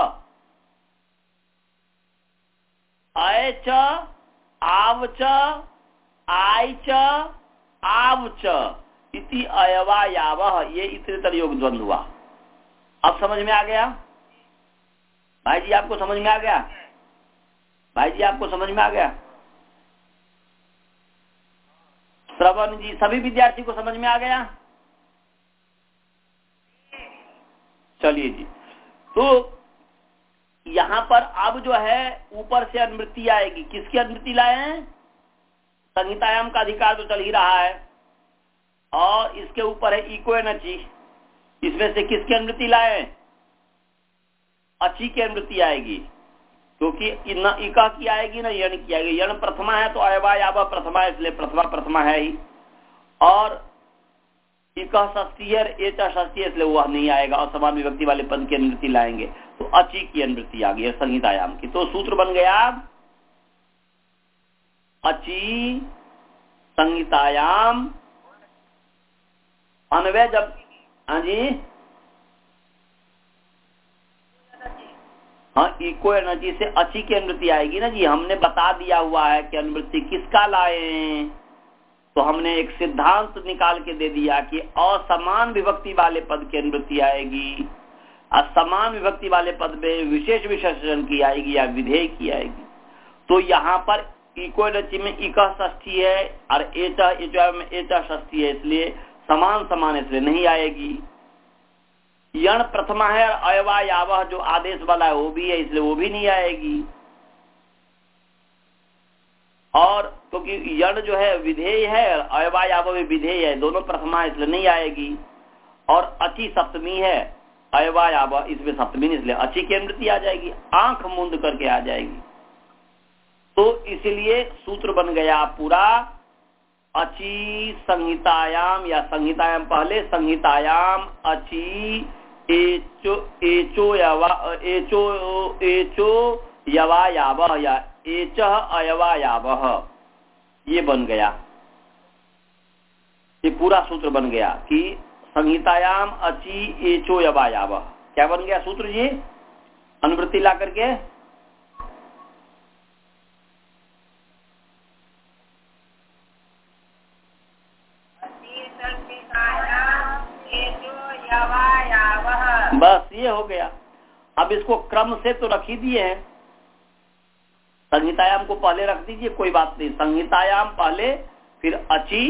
अय च आव च आय च आव च इति अयवायावः, ये इतरेतर योग द्वंद्व हुआ। अब समझ में आ गया भाई जी, आपको समझ में आ गया भाई जी, आपको समझ में आ गया, श्रवण जी सभी विद्यार्थी को समझ में आ गया, चलिए जी। तो यहां पर अब जो है ऊपर से अनुवृत्ति आएगी, किसकी अनुवृत्ति लाए हैं, संहितायाम का अधिकार तो चल ही रहा है, और इसके ऊपर है इको एन अची, इसमें से किसकी अनुवृत्ति लाए, अची की अनुवृत्ति आएगी, क्योंकि न इका की आएगी न यण की आएगी, यण प्रथमा है तो अयवा यावा प्रथमा है, इसलिए प्रथमा प्रथमा है ही, और इका षष्ठी है, एचा षष्ठी है, इसलिए वह नहीं आएगा, और समान विभक्ति वाले पद की अनुवृत्ति लाएंगे, तो अची की अनुवृत्ति आ गई है संहितायाम की। तो सूत्र बन गया अची संहितायाम अन्वय, जब हाँ जी हाँ इको एनर्जी से अची की अनुवृत्ति आएगी ना जी, हमने बता दिया हुआ है कि अनुवृत्ति किसका लाए, तो हमने एक सिद्धांत निकाल के दे दिया कि असमान विभक्ति वाले पद की अनुवृत्ति आएगी, असमान विभक्ति वाले पद में विशेष विशेषण की आएगी या विधेय की आएगी। तो यहाँ पर इको एनर्जी में इका षष्ठी है और एचा एचा में एचा षष्ठी है, इसलिए समान समान इसलिए नहीं आएगी। यण प्रथमा है और अयवा यावह जो आदेश वाला है वो भी है, इसलिए वो भी नहीं आएगी। और क्योंकि तो यण जो है विधेय है, अयवा यावह भी विधेय है, दोनों प्रथमा है इसलिए नहीं आएगी। और अची सप्तमी है, अयवा यावह इसमें सप्तमी इसलिए अची की अनुवृत्ति आ जाएगी, आंख मूंद करके आ जाएगी। तो इसलिए सूत्र बन गया पूरा अची संहितायाम, या संहितायाम पहले संहितायाम अची एचो एचो यवा एचो एचो यवा यावह या एचह अयवा यावह, ये बन गया, ये पूरा सूत्र बन गया कि संहितायाम अची एचो यवा यावह। क्या बन गया सूत्र जी, अनुवृत्ति ला करके बस ये हो गया। अब इसको क्रम से तो रख ही दिए हैं, संहितायाम को पहले रख दीजिए, कोई बात नहीं, संहितायाम पहले फिर अची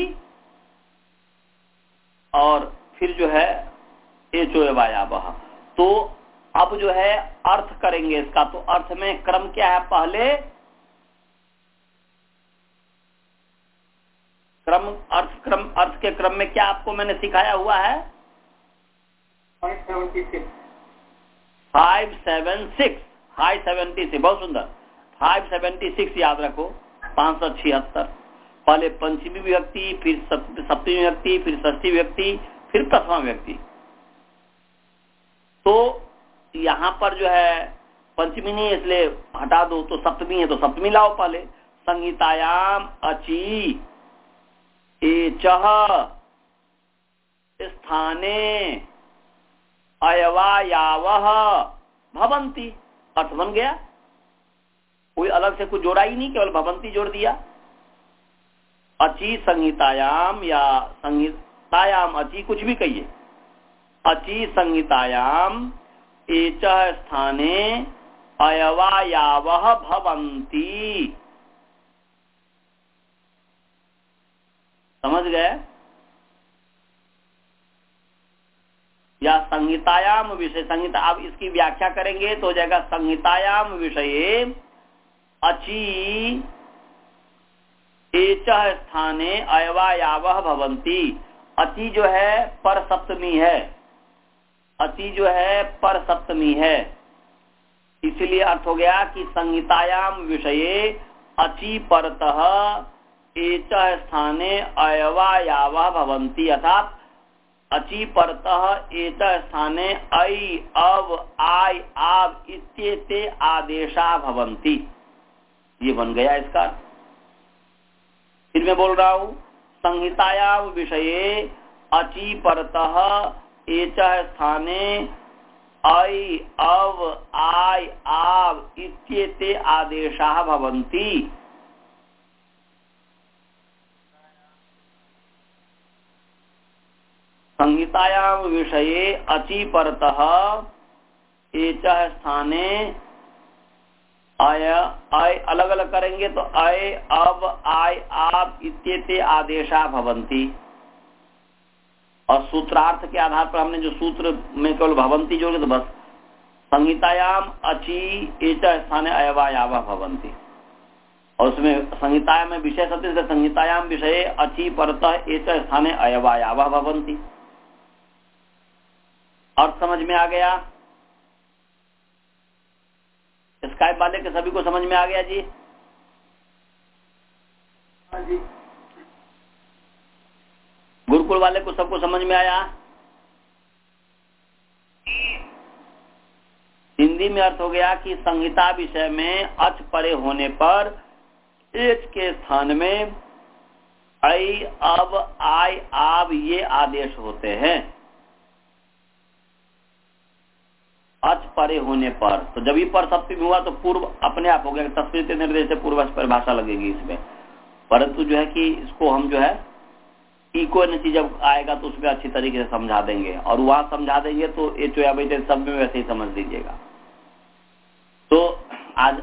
और फिर जो है एचो एवायावह। तो अब जो है अर्थ करेंगे इसका, तो अर्थ में क्रम क्या है, पहले क्रम अर्थ क्रम अर्थ के क्रम में क्या आपको मैंने सिखाया हुआ है, five seven six, five seventy six, बहुत सुंदर, फाइव सेवेंटी सिक्स याद रखो, पांच सौ छिहत्तर। पहले पंचमी विभक्ति, फिर सप्तमी विभक्ति, फिर षष्ठी विभक्ति, फिर प्रथमा विभक्ति। तो यहाँ पर जो है पंचमी नहीं, इसलिए हटा दो, तो सप्तमी है तो सप्तमी लाओ पहले। संहितायाम अची एचः स्थाने अयवायावः भवन्ति, अर्थ बन गया। कोई अलग से कुछ जोड़ा ही नहीं, केवल भवन्ति जोड़ दिया। अची संहितायाम या संहितायाम अची, कुछ भी कहिए, अची संहितायाम एचः स्थाने अयवायावः भवन्ति। समझ गए? या संहितायाम विषय, संहिता, अब इसकी व्याख्या करेंगे तो हो जाएगा संहितायाम विषये अची एचः स्थाने अयवायावः भवन्ति। अति जो है पर सप्तमी है, अति जो है पर सप्तमी है, इसलिए अर्थ हो गया कि संहितायाम विषये अचि परतः एचः स्थाने अयवायावः भवन्ति, अर्थात अचि परतः एचः स्थाने ऐ अव आय आव इत्येते आदेशा भवन्ति। ये बन गया इसका। फिर मैं बोल रहा हूं, संहितायाम विषये अचि परतः एचः स्थाने ऐ अव आय आव इत्येते आदेशा भवन्ति। संहितायाम विषये अचि परतः एचः स्थाने अय अय, अलग अलग करेंगे तो अय अव आय आव इत्येते आदेशा भवन्ति। और सूत्रार्थ के आधार पर हमने जो सूत्र में केवल भवन्ति जोड़े तो बस संहितायाम अचि एचः स्थाने अयवायावः भवन्ति। और उसमें संहितायाम में विषय सत्य से संहितायाम विषये अचि परतः एचः स्थाने अयवायावः भवन्ति। और समझ में आ गया? स्काइप वाले के सभी को समझ में आ गया जी? हाँ जी। गुरुकुल वाले को सबको समझ में आया? हिंदी में अर्थ हो गया कि संहिता विषय में अच परे होने पर एच के स्थान में ऐ अब आय आव ये आदेश होते हैं। अच परे होने पर, तो जब ही पर सप्तमी हुआ तो पूर्व अपने आप हो गया, तस्वीर के निर्देश से पूर्व परिभाषा लगेगी इसमें। परंतु जो है कि इसको हम जो है इको नची जब आएगा तो उसमें अच्छी तरीके से समझा देंगे, और वहां समझा देंगे तो एच या बेटे सब में वैसे ही समझ लीजिएगा। तो आज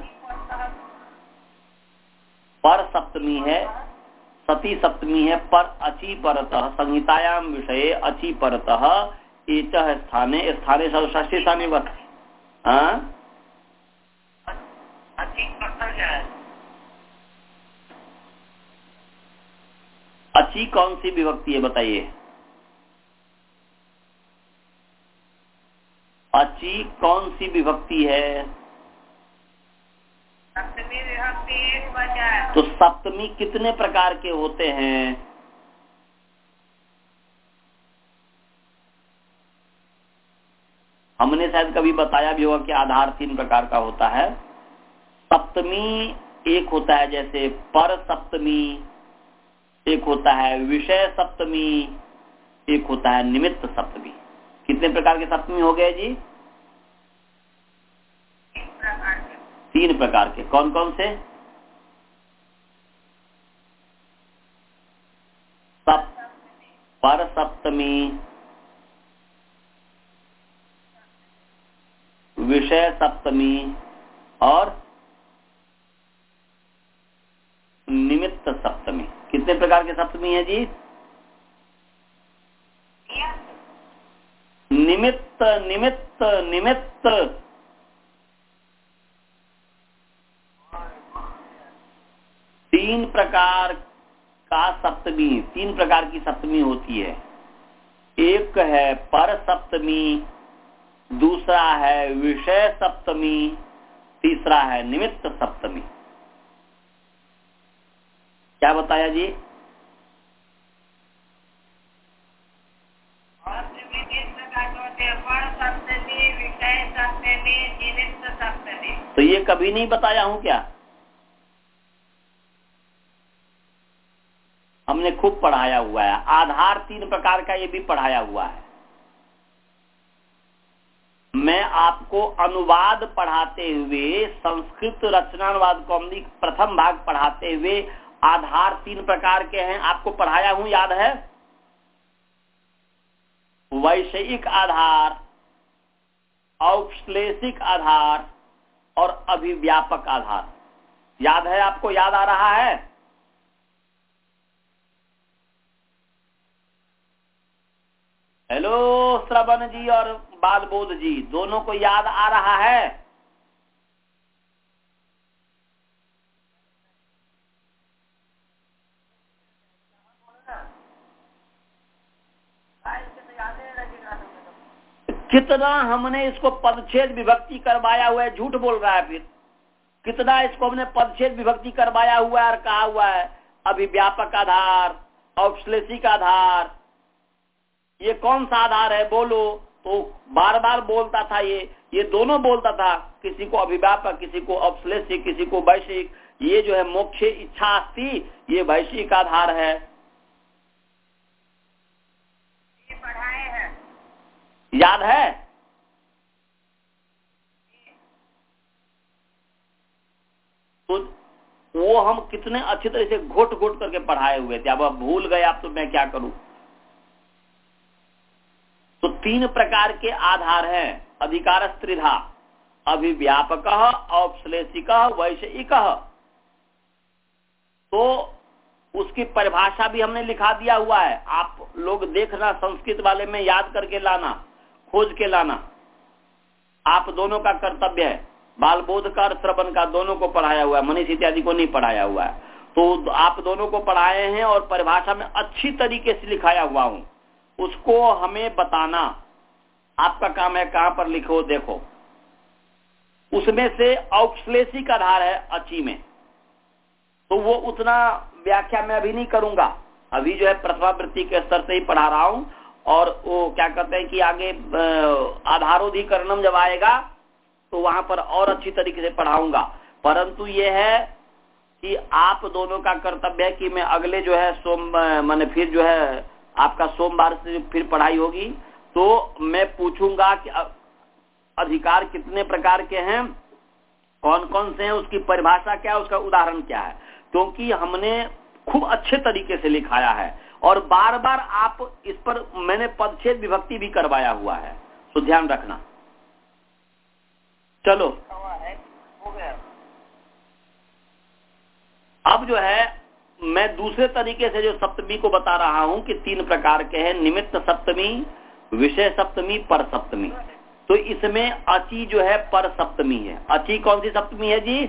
पर सप्तमी है, सती सप्तमी है, पर अचि परतः संहितायाम विषये अचि परतः एचः स्थाने, स्थाने षष्ठी स्थानी बस। हाँ, अचि कौन सी विभक्ति है बताइए? अचि कौन सी विभक्ति है? सप्तमी विभक्ति एक बचा। तो सप्तमी कितने प्रकार के होते हैं? हमने शायद कभी बताया भी होगा कि आधार तीन प्रकार का होता है। सप्तमी एक होता है जैसे पर सप्तमी, एक होता है विषय सप्तमी, एक होता है निमित्त सप्तमी। कितने प्रकार के सप्तमी हो गए जी? तीन प्रकार के। कौन कौन से? सप, पर सप्तमी, विषय सप्तमी और निमित्त सप्तमी। कितने प्रकार के सप्तमी है जी? निमित्त निमित्त निमित्त तीन प्रकार का सप्तमी, तीन प्रकार की सप्तमी होती है। एक है पर सप्तमी, दूसरा है विषय सप्तमी तीसरा है निमित्त सप्तमी। क्या बताया जी? और निमित्त का होते हैं पर सप्तमी, विषय सप्तमी, निमित्त सप्तमी। तो ये कभी नहीं बताया हूं क्या? हमने खूब पढ़ाया हुआ है। आधार तीन प्रकार का ये भी पढ़ाया हुआ है। मैं आपको अनुवाद पढ़ाते हुए, संस्कृत रचनानुवाद कौमुदी प्रथम भाग पढ़ाते हुए आधार तीन प्रकार के हैं आपको पढ़ाया हूं, याद है? वैषयिक आधार, औश्लेषिक आधार और अभिव्यापक आधार। याद है आपको? याद आ रहा है? हेलो श्रवण जी और बालबोध जी, दोनों को याद आ रहा है? कितना हमने इसको पदच्छेद विभक्ति करवाया हुआ है, झूठ बोल रहा है फिर। कितना इसको हमने पदच्छेद विभक्ति करवाया हुआ है और कहा हुआ है अभिव्यापक आधार, औश्लेषिक आधार। ये कौन सा आधार है बोलो? तो बार बार बोलता था, ये ये दोनों बोलता था, किसी को अभिव्यापक, किसी को औश्लेषिक, किसी को वैश्विक। ये जो है मोक्ष इच्छा अस्ति, ये वैश्विक आधार है। ये पढ़ाए हैं, याद है? तो वो हम कितने अच्छी तरह से घोट घोट करके पढ़ाए हुए थे। अब अब भूल गए आप, तो मैं क्या करूं? तो तीन प्रकार के आधार हैं अधिकार त्रिधा, अभिव्यापक, औश्लेषिक, वैषयिक। तो उसकी परिभाषा भी हमने लिखा दिया हुआ है, आप लोग देखना, संस्कृत वाले में याद करके लाना, खोज के लाना। आप दोनों का कर्तव्य है, बालबोध का और श्रवण का, दोनों को पढ़ाया हुआ है, मनीष इत्यादि को नहीं पढ़ाया हुआ है। तो आप दोनों को पढ़ाए हैं और परिभाषा में अच्छी तरीके से लिखाया हुआ हूं, उसको हमें बताना। आपका काम है कहां पर लिखो, देखो। उसमें से औश्लेषिक आधार है अची में, तो वो उतना व्याख्या मैं अभी नहीं करूंगा। अभी जो है प्रथमावृत्ति के स्तर से ही पढ़ा रहा हूं, और वो क्या कहते हैं कि आगे आधारोधिकरणम जब आएगा तो वहां पर और अच्छी तरीके से पढ़ाऊंगा। परंतु ये है कि आप दोनों का कर्तव्य है कि मैं अगले जो है सोम माने फिर जो है आपका सोमवार से फिर पढ़ाई होगी, तो मैं पूछूंगा कि अधिकार कितने प्रकार के हैं, कौन कौन से हैं, उसकी परिभाषा क्या है, उसका उदाहरण क्या है। क्योंकि हमने खूब अच्छे तरीके से लिखाया है और बार बार आप इस पर मैंने पदच्छेद विभक्ति भी करवाया हुआ है, तो ध्यान रखना। चलो हो गया। अब जो है मैं दूसरे तरीके से जो सप्तमी को बता रहा हूं कि तीन प्रकार के हैं, निमित्त सप्तमी, विषय सप्तमी, पर सप्तमी। तो इसमें अची जो है पर सप्तमी है। अची कौन सी सप्तमी है जी?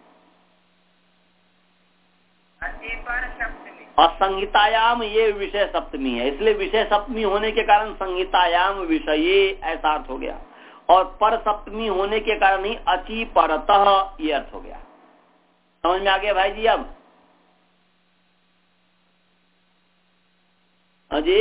अची पर सप्तमी। और संहितायाम ये विषय सप्तमी है, इसलिए विषय सप्तमी होने के कारण संहितायाम विषय ऐसा अर्थ हो गया, और पर सप्तमी होने के कारण ही अची परतः ये अर्थ हो गया। समझ में आ गया भाई जी? अब जी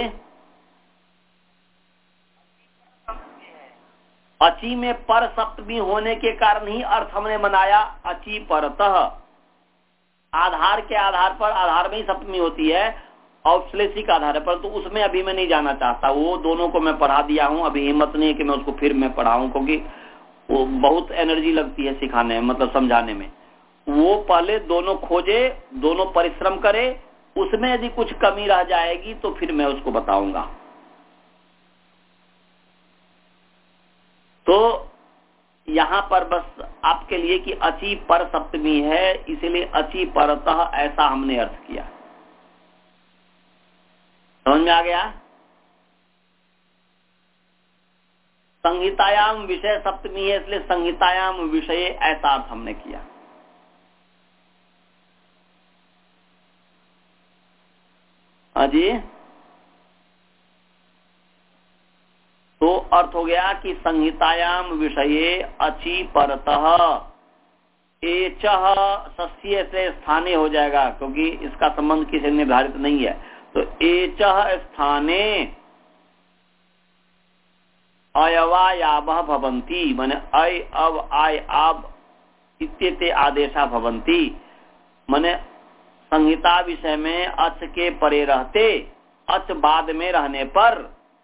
अची में पर सप्तमी होने के कारण ही अर्थ हमने बनाया अची परतः। आधार के आधार पर, आधार में ही सप्तमी होती है, औश्लेषिक आधार है, परंतु उसमें अभी मैं नहीं जाना चाहता। वो दोनों को मैं पढ़ा दिया हूं, अभी हिम्मत नहीं है कि मैं उसको फिर मैं पढ़ाऊं, क्योंकि वो बहुत एनर्जी लगती है सिखाने में, मतलब समझाने में। वो पहले दोनों खोजे, दोनों परिश्रम करे, उसमें यदि कुछ कमी रह जाएगी तो फिर मैं उसको बताऊंगा। तो यहां पर बस आपके लिए कि अची पर सप्तमी है, इसलिए अची परतः ऐसा हमने अर्थ किया। समझ में आ गया? संहितायाम विषय सप्तमी है, इसलिए संहितायाम विषय ऐसा अर्थ हमने किया। जी तो अर्थ हो गया कि संहितायाम विषये अची परतः एचः सस्य से स्थाने हो जाएगा, क्योंकि इसका संबंध किसी निर्धारित नहीं है। तो एचः स्थाने अयवायावः भवन्ति, माने अय अव आय आब इत्येते आदेशा भवन्ति, माने संहिता विषय में अच के परे रहते, अच बाद में रहने पर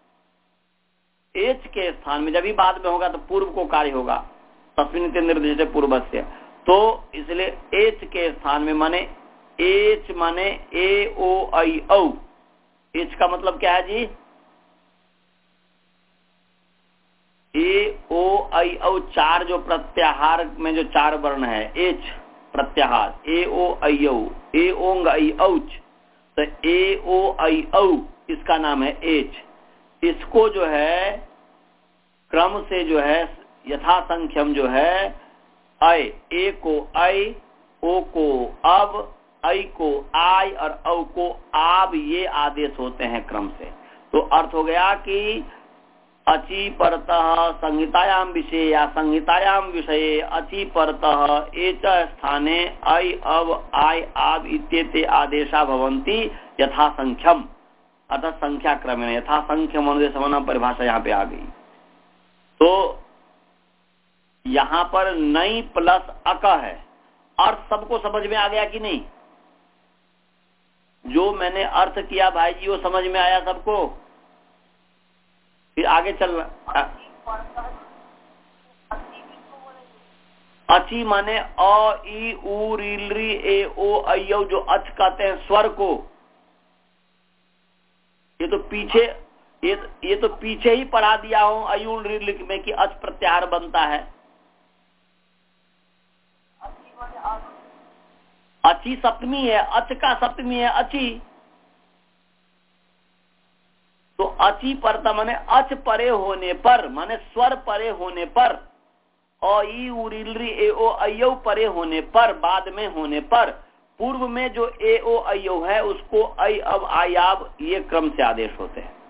एच के स्थान में, जब ही बाद में होगा तो पूर्व को कार्य होगा, तस्मिन् निर्दिष्टे पूर्वस्य, तो इसलिए एच के स्थान में माने एच माने ए ओ आई औ। एच का मतलब क्या है जी? ए ओ आई औ, चार जो प्रत्याहार में जो चार वर्ण है, एच प्रत्याहार, ए ओ आई औ, ए ओंग आई औच, तो ए ओ आई औ इसका नाम है एच। इसको जो है क्रम से जो है यथा संख्यम जो है अय, ए को अय, ओ को अब, ऐ को आय और औ को आब, ये आदेश होते हैं क्रम से। तो अर्थ हो गया कि अचि परतः संहितायाम विषय या संहितायाम विषये अचि परतः एच स्थाने अय अव आय आब इत्येते आदेशा भवन्ति यथा संख्यम, अर्थात संख्या क्रमेण, यथा संख्यम अनुदेश समाना परिभाषा यहाँ पे आ गई। तो यहाँ पर नई प्लस अक है, अर्थ सबको समझ में आ गया कि नहीं? जो मैंने अर्थ किया भाई जी वो समझ में आया सबको? फिर आगे चलना। अची माने अ ई उ रील री ए ओ अयौ, जो अच कहते हैं स्वर को, ये तो पीछे ये ये तो पीछे ही पढ़ा दिया हूं अयुल रील में कि अच प्रत्याहार बनता है। अची सप्तमी है, अच का सप्तमी है अची, तो अची परता माने अच परे होने पर, माने स्वर परे होने पर, अ ई उ रील री ए ओ अयौ परे होने पर, बाद में होने पर, पूर्व में जो ए ओ अयौ है उसको अय अब आयाब, ये क्रम से आदेश होते हैं।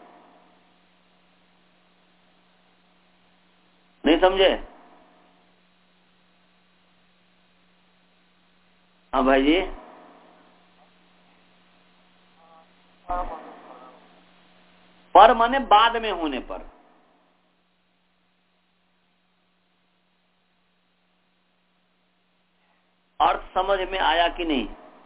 नहीं समझे? हाँ भाई जी, पर माने बाद में होने पर। अर्थ समझ में आया कि नहीं?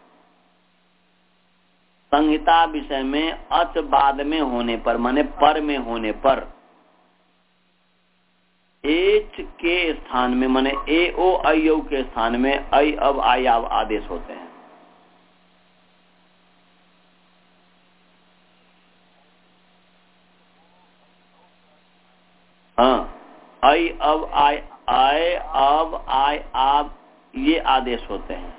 संहिता विषय में अच बाद में होने पर, माने पर में होने पर, एच के स्थान में माने ए ओ अयौ के स्थान में अय अब आयाव आदेश होते हैं। हाँ, अय अब आय आय अब आय आप, ये आदेश होते हैं।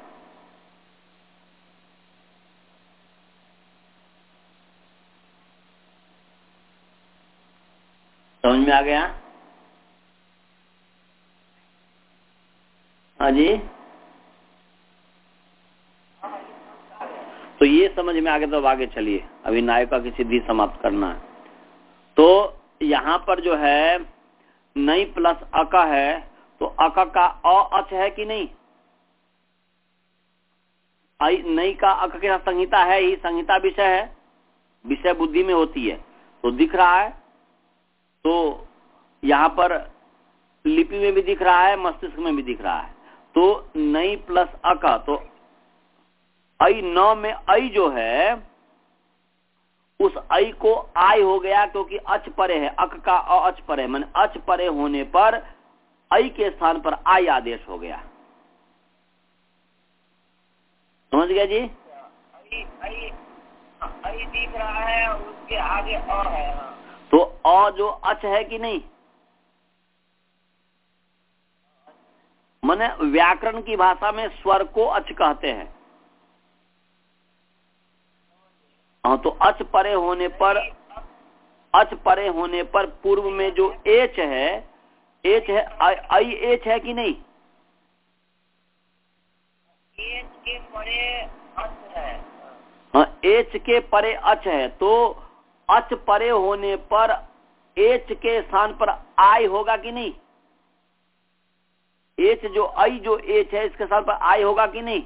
समझ में आ गया? हाँ जी, तो ये समझ में आ गया। तो आगे चलिए, अभी नायिका की सिद्धि समाप्त करना है। तो यहाँ पर जो है नई प्लस अक है, तो अक का अ अच है कि नहीं? नई का अक के साथ संहिता है ही, संहिता विषय है, विषय बुद्धि में होती है, तो दिख रहा है। तो यहाँ पर लिपि में भी दिख रहा है, मस्तिष्क में भी दिख रहा है। तो नई प्लस अक, तो ऐ नौ में ऐ जो है उस ऐ को आय हो गया, क्योंकि अच परे है, अक का अ अच परे, माने अच परे होने पर ऐ के स्थान पर आय आदेश हो गया। समझ गया जी? आई दिख रहा है, उसके आगे अ है। तो अ जो अच है कि नहीं? माने व्याकरण की भाषा में स्वर को अच कहते हैं। हाँ, तो अच परे होने पर, अच परे होने पर पूर्व में जो एच है, एच है, आई एच है कि नहीं? एच के परे अच है। हाँ, एच के परे अच है, तो अच परे होने पर एच के स्थान पर आई होगा कि नहीं? एच जो आई जो एच है इसके स्थान पर आई होगा कि नहीं?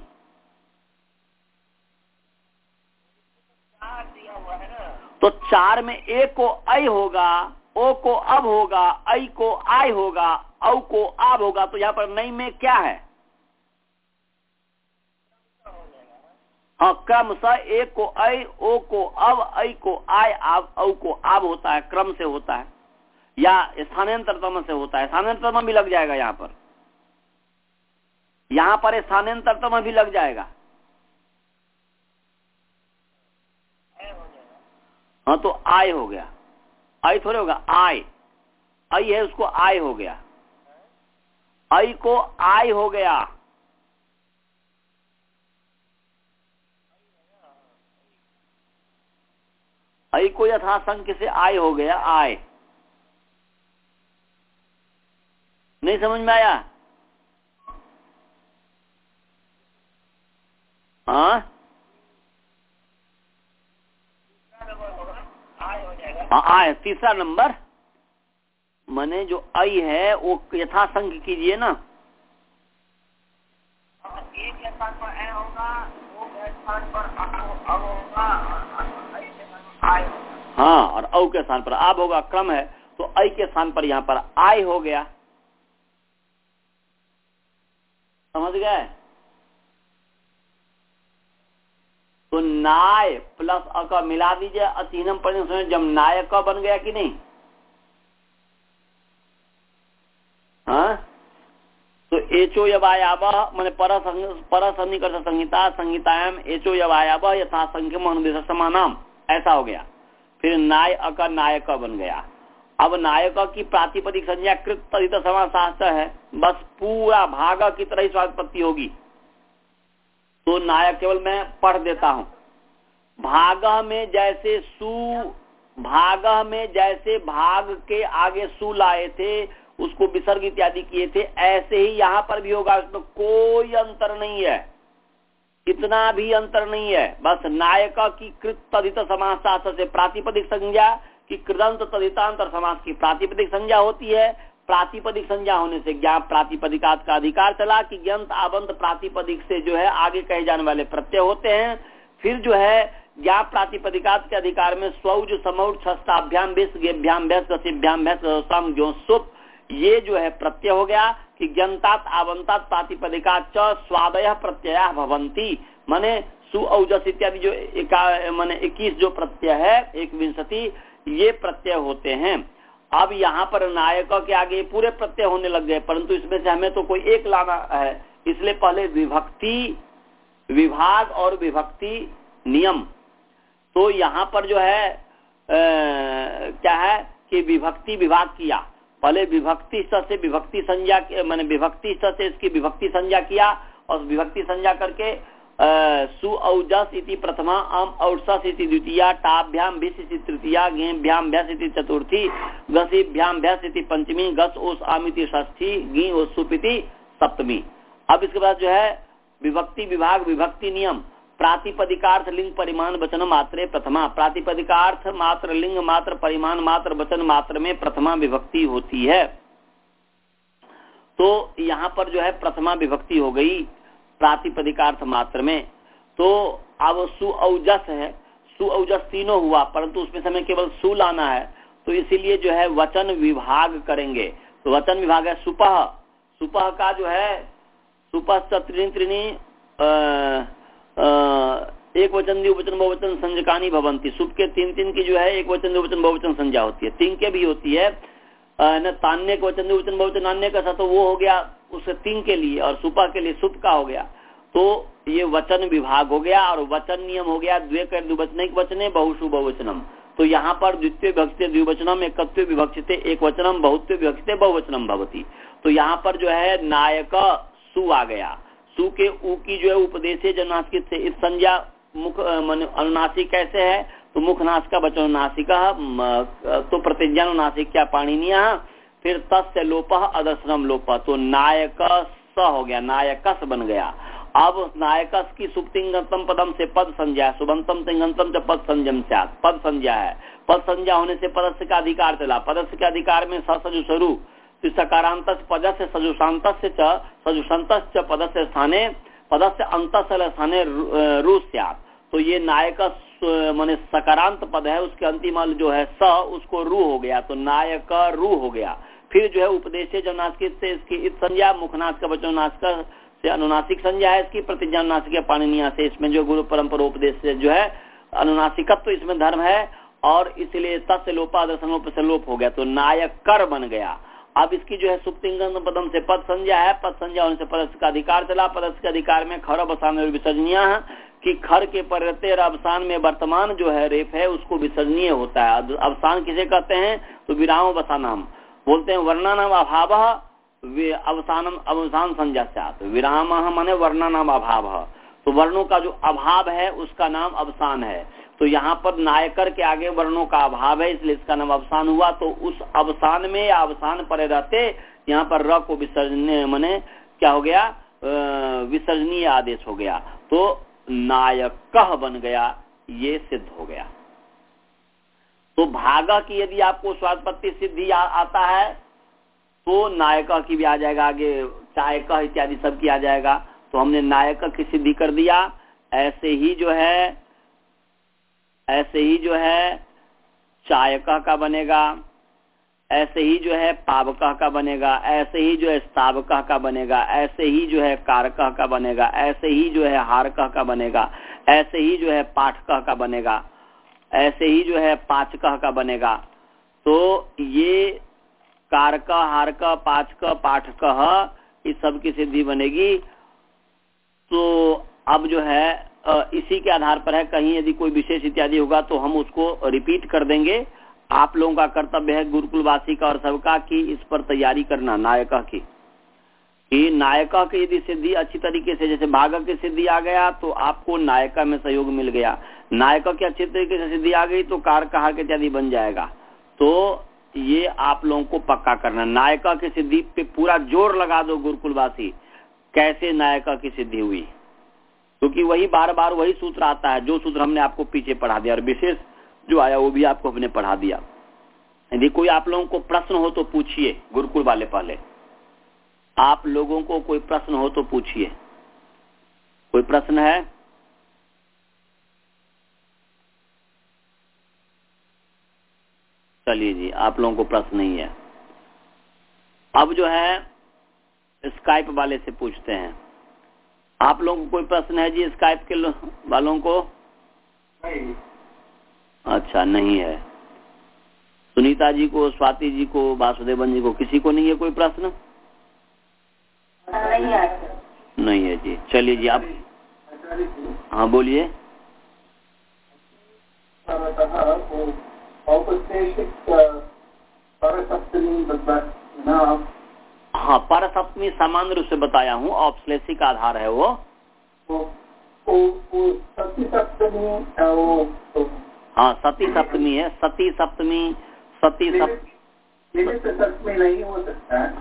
चार दिया हुआ है ना, तो चार में ए को आई होगा, ओ को अब होगा, आई को आई होगा, औ को आब होगा। तो यहाँ पर नई में क्या है? हाँ, क्रम स ए को आई, ओ को अब, आई को आई, आब, औ को आब होता है, क्रम से होता है या स्थानांतरतम से होता है। स्थानांतरतम भी लग जाएगा यहाँ पर, यहाँ पर स्थानांतरतम भी लग जाएगा। हाँ, तो आय हो गया, आई थोड़े होगा, आय, आई है उसको आय हो गया, आई को आय हो गया। आई को यथासंख्य से आय हो गया, आय। नहीं समझ में आया? हाँ हाँ, आय तीसरा नंबर, माने जो आई है वो यथासंख्य कीजिए ना। एक के स्थान पर ए होगा, दो के स्थान पर अब होगा, आई के स्थान पर आई होगा। हाँ, और औ के स्थान पर आब होगा, क्रम है। तो आई के स्थान पर यहाँ पर आय हो गया। समझ गए? तो नाय प्लस अ का मिला दीजिए, अतीनम पर जब नायक का बन गया कि नहीं? हाँ, तो एचो यवायाव मैंने पर पर सन्निकर्ष संहिता संहितायाम एचो यवायाव यथा संख्य अनुदेश समानाम, ऐसा हो गया। फिर नाय अका नायक बन गया। अब नायक की प्रातिपदिक संज्ञा कृत तदित समास है, बस पूरा भाग की तरह ही स्वात्पत्ति होगी। तो नायक केवल मैं पढ़ देता हूं। भाग में जैसे सु, भाग में जैसे भाग के आगे सु लाए थे, उसको विसर्ग इत्यादि किए थे, ऐसे ही यहाँ पर भी होगा। उसमें कोई अंतर नहीं है, इतना भी अंतर नहीं है। बस नायक की कृत तदित समास से प्रातिपदिक संज्ञा की कृदंत तदितांतर समास की प्रातिपदिक संज्ञा होती है। प्रातिपदिक संज्ञा होने से ज्ञान प्रातिपदिकात का अधिकार चला कि ज्ञंत आवंत प्रातिपदिक से जो है आगे कहे जाने वाले प्रत्यय होते हैं। फिर जो है ज्ञा प्रातिपदिकात के अधिकार में स्वौज समौज छस्ताभ्याम बेस गेभ्याम भैस गसिभ्याम भैस गसाम ज्यो सुप, ये जो है प्रत्यय हो गया कि ज्ञंतात आवंतात प्रातिपदिकात च स्वादय प्रत्यय भवंती। माने सु औजस इत्यादि जो माने इक्कीस जो प्रत्यय है, एक विंशति, ये प्रत्यय होते हैं। अब यहाँ पर नायक के आगे पूरे प्रत्यय होने लग गए, परंतु इसमें से हमें तो कोई एक लाना है, इसलिए पहले विभक्ति विभाग और विभक्ति नियम। तो यहाँ पर जो है आ, क्या है कि विभक्ति विभाग किया, पहले विभक्ति स से विभक्ति संज्ञा, मैंने विभक्ति स से इसकी विभक्ति संज्ञा किया, और विभक्ति संज्ञा करके सु औजस इति प्रथमा, अम औसस इति द्वितीया, टाभ्याम भिस इति तृतीया, गेभ्याम भैस इति चतुर्थी, गसिभ्याम भैस इति पंचमी, गस ओस आम इति षष्ठी, गी ओस सुप इति सप्तमी। अब इसके बाद जो है विभक्ति विभाग विभक्ति नियम। प्रातिपदिकार्थ लिंग परिमाण वचन मात्रे प्रथमा, प्रातिपदिकार्थ मात्र लिंग मात्र परिमाण मात्र वचन मात्र में प्रथमा विभक्ति होती है। तो यहाँ पर जो है प्रथमा विभक्ति हो गई प्रातिपदिकार्थ मात्र में। तो अब सु औजस है, सु औजस तीनों हुआ, परंतु उसमें समय केवल सु लाना है, तो इसीलिए जो है वचन विभाग करेंगे। तो वचन विभाग है सुपह, सुपह का जो है सुपह त्रिणी त्रिणी एक वचन द्विवचन बहुवचन संज्ञकानी भवंती। सुप के तीन तीन की जो है एक वचन द्विवचन बहुवचन संज्ञा होती है, तीन के भी होती है न तान्य के वचन द्विवचन बहुवचन अन्य का था, तो वो हो गया उससे तीन के लिए, और सुपह के लिए सुप का हो गया। तो ये वचन विभाग हो गया, और वचन नियम हो गया द्वे कर द्विवचनिक वचने बहुषु बहुवचनम। तो यहाँ पर द्वितीय विभक्ति द्विवचनम, एकत्व विभक्षिते एक वचनम, बहुत्व विभक्षिते बहुवचनम भवती। तो यहाँ पर जो है नायक सु आ गया। सु के उ की जो है उपदेशे जनास्कित से इस संज्ञा मुख अनुनासिक कैसे है, तो मुख नासिका वचन नासिका, तो प्रतिज्ञानुनासिक क्या पाणिनीय, फिर तस्य लोपः अदर्शनम लोपः, तो नायक स हो गया, नायकस बन गया। अब नायकस की सुप्तिंगतम पदम से पद संज्ञा, सुबंतम तिंगंतम से पद संजम से पद संज्ञा है। पद संज्ञा होने से पदस्य का अधिकार चला, पदस्य के अधिकार में ससजु स्वरू तो सकारांत पदस्य सजुषांतस्य च सजुषांतस्य पदस्य स्थाने पदस्य अंतस्य स्थाने रू स्यात्। तो ये नायक माने सकारांत पद है, उसके अंतिम जो है स उसको रू हो गया, तो नायक रू हो गया। फिर जो है उपदेश जो नासिक से इसकी इत संज्ञा, मुखनाथ का वचन नासिक से अनुनासिक संज्ञा है इसकी, प्रतिज्ञा नासिक पाणिनीय से इसमें जो गुरु परंपरा उपदेश से जो है अनुनासिकत्व तो इसमें धर्म है, और इसलिए तस्य लोपादर्शनोप से लोप हो गया, तो नायक कर बन गया। अब इसकी जो है सुप्तिंगन पदम से पद संज्ञा है, पद संज्ञा होने से पदस्य का अधिकार चला। पदस्य के अधिकार में खर अवसान विसर्जनीय है कि खर के परिवर्ते अवसान में वर्तमान जो है रेफ है उसको विसर्जनीय होता है। अवसान किसे कहते हैं? तो विराम अवसानम बोलते हैं। वर्णानाम अभाव अवसानम अवसान संज्ञा से, विराम माने वर्णानाम अभाव, तो वर्णों का जो अभाव है उसका नाम अवसान है। तो यहाँ पर नायकर के आगे वर्णों का अभाव है इसलिए इसका नाम अवसान हुआ। तो उस अवसान में या अवसान पर रहते यहाँ पर र को विसर्जनीय माने क्या हो गया? विसर्जनीय आदेश हो गया, तो नायक बन गया, ये सिद्ध हो गया। तो भागा की यदि आपको स्वादपत्ति सिद्धि आ, आता है तो नायक की भी आ जाएगा, आगे चायक इत्यादि सब की आ जाएगा। तो हमने नायक की सिद्धि कर दिया। ऐसे ही जो है ऐसे ही जो है चायक का बनेगा, ऐसे ही जो है पावक का बनेगा, ऐसे ही जो है स्तावक का बनेगा, ऐसे ही जो है कारक का बनेगा, ऐसे ही जो है हारक का बनेगा, ऐसे ही जो है पाठक का बनेगा, ऐसे ही जो है पाचक का बनेगा। तो ये कारक हारक पाचक पाठक इस सब की सिद्धि बनेगी। तो अब जो है इसी के आधार पर है, कहीं यदि कोई विशेष इत्यादि होगा तो हम उसको रिपीट कर देंगे। आप लोगों का कर्तव्य है गुरुकुलवासी का और सबका कि इस पर तैयारी करना नायक की कि नायक की यदि सिद्धि अच्छी तरीके से, जैसे भागक की सिद्धि आ गया तो आपको नायक में सहयोग मिल गया, नायक की अच्छी तरीके से सिद्धि आ गई तो कारक हारक इत्यादि बन जाएगा। तो ये आप लोगों को पक्का करना, नायक की सिद्धि पे पूरा जोर लगा दो गुरुकुलवासी, कैसे नायक की सिद्धि हुई, क्योंकि वही बार बार वही सूत्र आता है जो सूत्र हमने आपको पीछे पढ़ा दिया, और विशेष जो आया वो भी आपको हमने पढ़ा दिया। यदि कोई आप लोगों को प्रश्न हो तो पूछिए, गुरुकुल वाले पहले आप लोगों को कोई प्रश्न हो तो पूछिए। कोई प्रश्न है? चलिए जी, आप लोगों को प्रश्न नहीं है। अब जो है स्काइप वाले से पूछते हैं, आप लोगों को कोई प्रश्न है जी स्काइप के वालों को? नहीं। अच्छा, नहीं है। सुनीता जी को, स्वाति जी को, वासुदेवन जी को, किसी को नहीं है कोई प्रश्न? नहीं है। नहीं है जी। चलिए जी, आप हाँ बोलिए। हाँ, पर सप्तमी सामान्य रूप से बताया हूँ, औपश्लेषिक आधार है वो। सती सप्तमी हाँ, सती सप्तमी है, सती सप्तमी, सती सप्तमी निमित्त सप्तमी नहीं हो सकता है।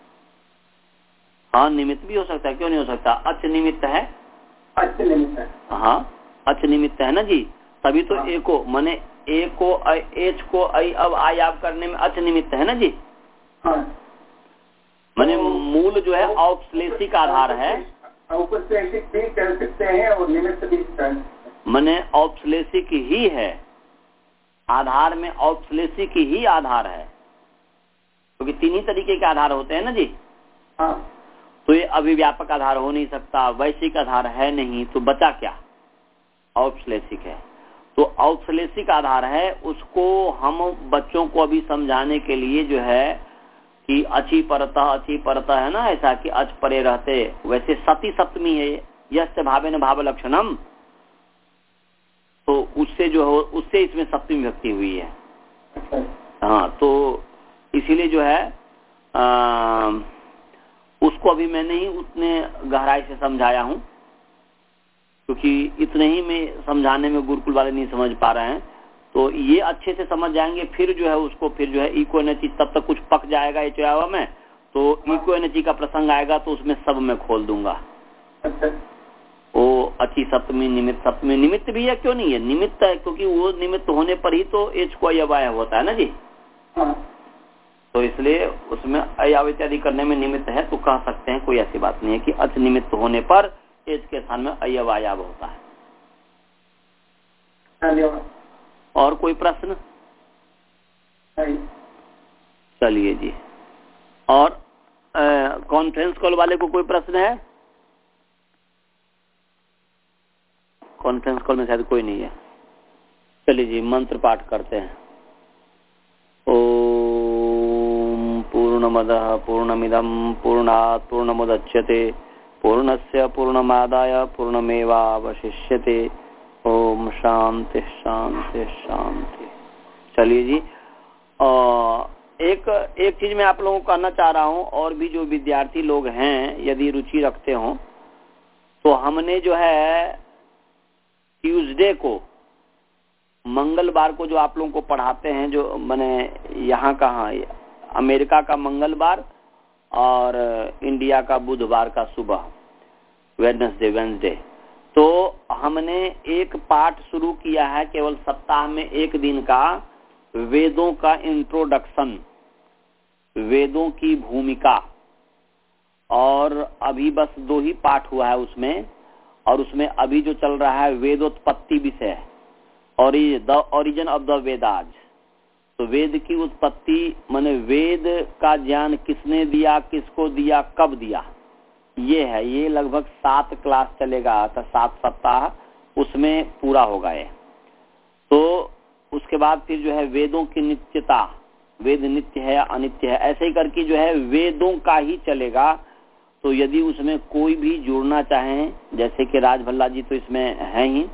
हाँ, निमित्त भी हो सकता है, क्यों नहीं हो सकता? अच निमित्त है, अच निमित्त है। हाँ, अच निमित्त है ना जी, तभी तो हाँ। एको माने ए को एच को आई अब आई आप करने में अच निमित्त है ना जी। हाँ। माने तो, मूल जो है औपश्लेषिक आधार है, औपश्लेषिक भी कर सकते हैं और निमित्त भी कर, माने औपश्लेषिक ही है, आधार में औपश्लेषिक ही आधार है, क्योंकि तीन ही तरीके के आधार होते हैं ना जी। हाँ। तो ये अभिव्यापक आधार हो नहीं सकता, वैश्विक आधार है नहीं, तो बचा क्या? औपश्लेषिक है। तो औपश्लेषिक आधार है, उसको हम बच्चों को अभी समझाने के लिए जो है कि अच्छी परता अच्छी परता है ना, ऐसा कि अच परे रहते, वैसे सती सप्तमी है, यस्य भावेन भाव लक्षणम, तो उससे जो हो उससे इसमें सप्तमी विभक्ति हुई है। हाँ, तो इसीलिए जो है आ, उसको अभी मैंने ही उतने गहराई से समझाया हूँ, क्योंकि इतने ही में समझाने में गुरुकुल वाले नहीं समझ पा रहे हैं। तो ये अच्छे से समझ जाएंगे, फिर जो है उसको फिर जो है इको एनर्जी तब तक कुछ पक जाएगा ये चुनाव में, तो इको एनर्जी का प्रसंग आएगा तो उसमें सब मैं खोल दूंगा। वो अच्छी सप्तमी, निमित्त सप्तमी, निमित्त भी है, क्यों नहीं है? निमित्त है, क्योंकि वो निमित्त होने पर ही तो एच को अयवाय होता है ना जी। तो इसलिए उसमें अयाव इत्यादि करने में निमित्त है तो कह सकते हैं, कोई ऐसी बात नहीं है कि अच निमित्त होने पर एच के स्थान में अयव आयाव होता है। और कोई प्रश्न? चलिए जी। और कॉन्फ्रेंस कॉल वाले को कोई प्रश्न है? कॉन्फ्रेंस कॉल में शायद कोई नहीं है। चलिए जी, मंत्र पाठ करते हैं। ओम पूर्णमदः पूर्णमिदं पूर्णात् पूर्णमुदच्यते पूर्णस्य पूर्णमादाय पूर्णमेवावशिष्यते। ओम शांति शांति शांति। चलिए जी, आ, एक एक चीज मैं आप लोगों को कहना चाह रहा हूं, और भी जो विद्यार्थी लोग हैं यदि रुचि रखते हो तो हमने जो है ट्यूसडे को, मंगलवार को जो आप लोगों को पढ़ाते हैं, जो मैंने यहाँ कहाँ अमेरिका का मंगलवार और इंडिया का बुधवार का सुबह, वेडनेसडे वेंसडे, तो हमने एक पाठ शुरू किया है केवल सप्ताह में एक दिन का, वेदों का इंट्रोडक्शन, वेदों की भूमिका। और अभी बस दो ही पाठ हुआ है उसमें, और उसमें अभी जो चल रहा है वेदोत्पत्ति विषय, और ये the origin of the Vedas. तो वेद की उत्पत्ति माने वेद का ज्ञान किसने दिया, किसको दिया, कब दिया, ये है। ये लगभग सात क्लास चलेगा, तो सात सप्ताह उसमें पूरा होगा ये। तो उसके बाद फिर जो है वेदों की नित्यता, वेद नित्य है या अनित्य है, ऐसे ही करके जो है वेदों का ही चलेगा। तो यदि उसमें कोई भी जुड़ना चाहे, जैसे कि राजभल्ला जी तो इसमें है ही,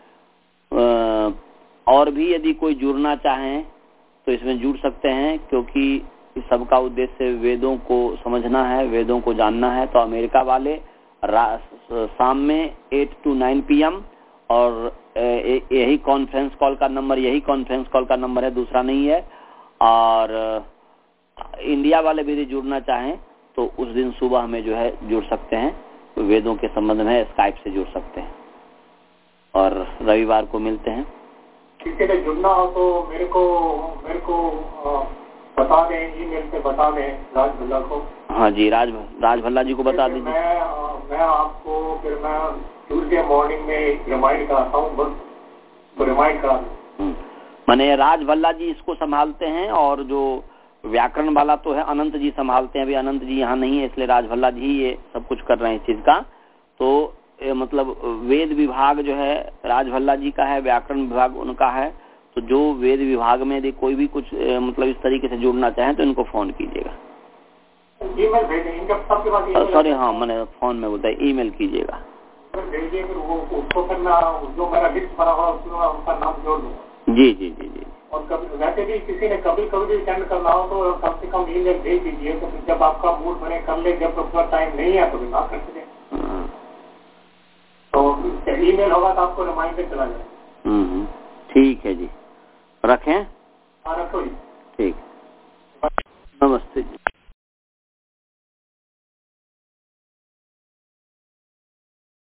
और भी यदि कोई जुड़ना चाहे तो इसमें जुड़ सकते हैं, क्योंकि सबका उद्देश्य वेदों को समझना है, वेदों को जानना है। तो अमेरिका वाले शाम में eight two nine P M, और यही कॉन्फ्रेंस कॉल का नंबर, यही कॉन्फ्रेंस कॉल का नंबर है, दूसरा नहीं है। और इंडिया वाले भी यदि जुड़ना चाहें तो उस दिन सुबह में जो है जुड़ सकते हैं, तो वेदों के संबंध में स्काइप से जुड़ सकते हैं, और रविवार को मिलते हैं। किसी ने जुड़ना हो तो मेरे को मेरे को बता दें, ईमेल पे बता दें राज भल्ला को। हाँ जी, राज राज भल्ला जी को बता दीजिए। मैं मैं आपको फिर मैं ट्यूसडे मॉर्निंग में रिमाइंड कराता हूँ, बस रिमाइंड करा दूँ। मैंने राज भल्ला जी इसको संभालते हैं, और जो व्याकरण वाला तो है अनंत जी संभालते हैं। अभी अनंत जी यहाँ नहीं है, इसलिए राज भल्ला जी ये सब कुछ कर रहे हैं इस चीज का। तो मतलब वेद विभाग जो है राज भल्ला जी का है, व्याकरण विभाग उनका है। तो जो वेद विभाग में यदि कोई भी कुछ मतलब इस तरीके से जुड़ना चाहे तो इनको फोन कीजिएगा। ईमेल भेजें, सॉरी हाँ मैंने फोन में बोलता है, ईमेल कीजिएगा। भेजिए, फिर वो उसको फिर मैं जो मेरा लिस्ट बना हुआ उसमें उनका नाम जोड़ दूंगा। जी जी जी जी। और कभी वैसे भी किसी ने कभी कभी भी सेंड करना हो तो कम से कम ईमेल भेज दीजिए, तो जब आपका मूड बने कर ले, जब अपना टाइम नहीं है तो भी ना कर सके। तो ईमेल होगा तो आपको रिमाइंडर चला जाए। ठीक है जी, रखें? हाँ रखो जी। ठीक, नमस्ते जी।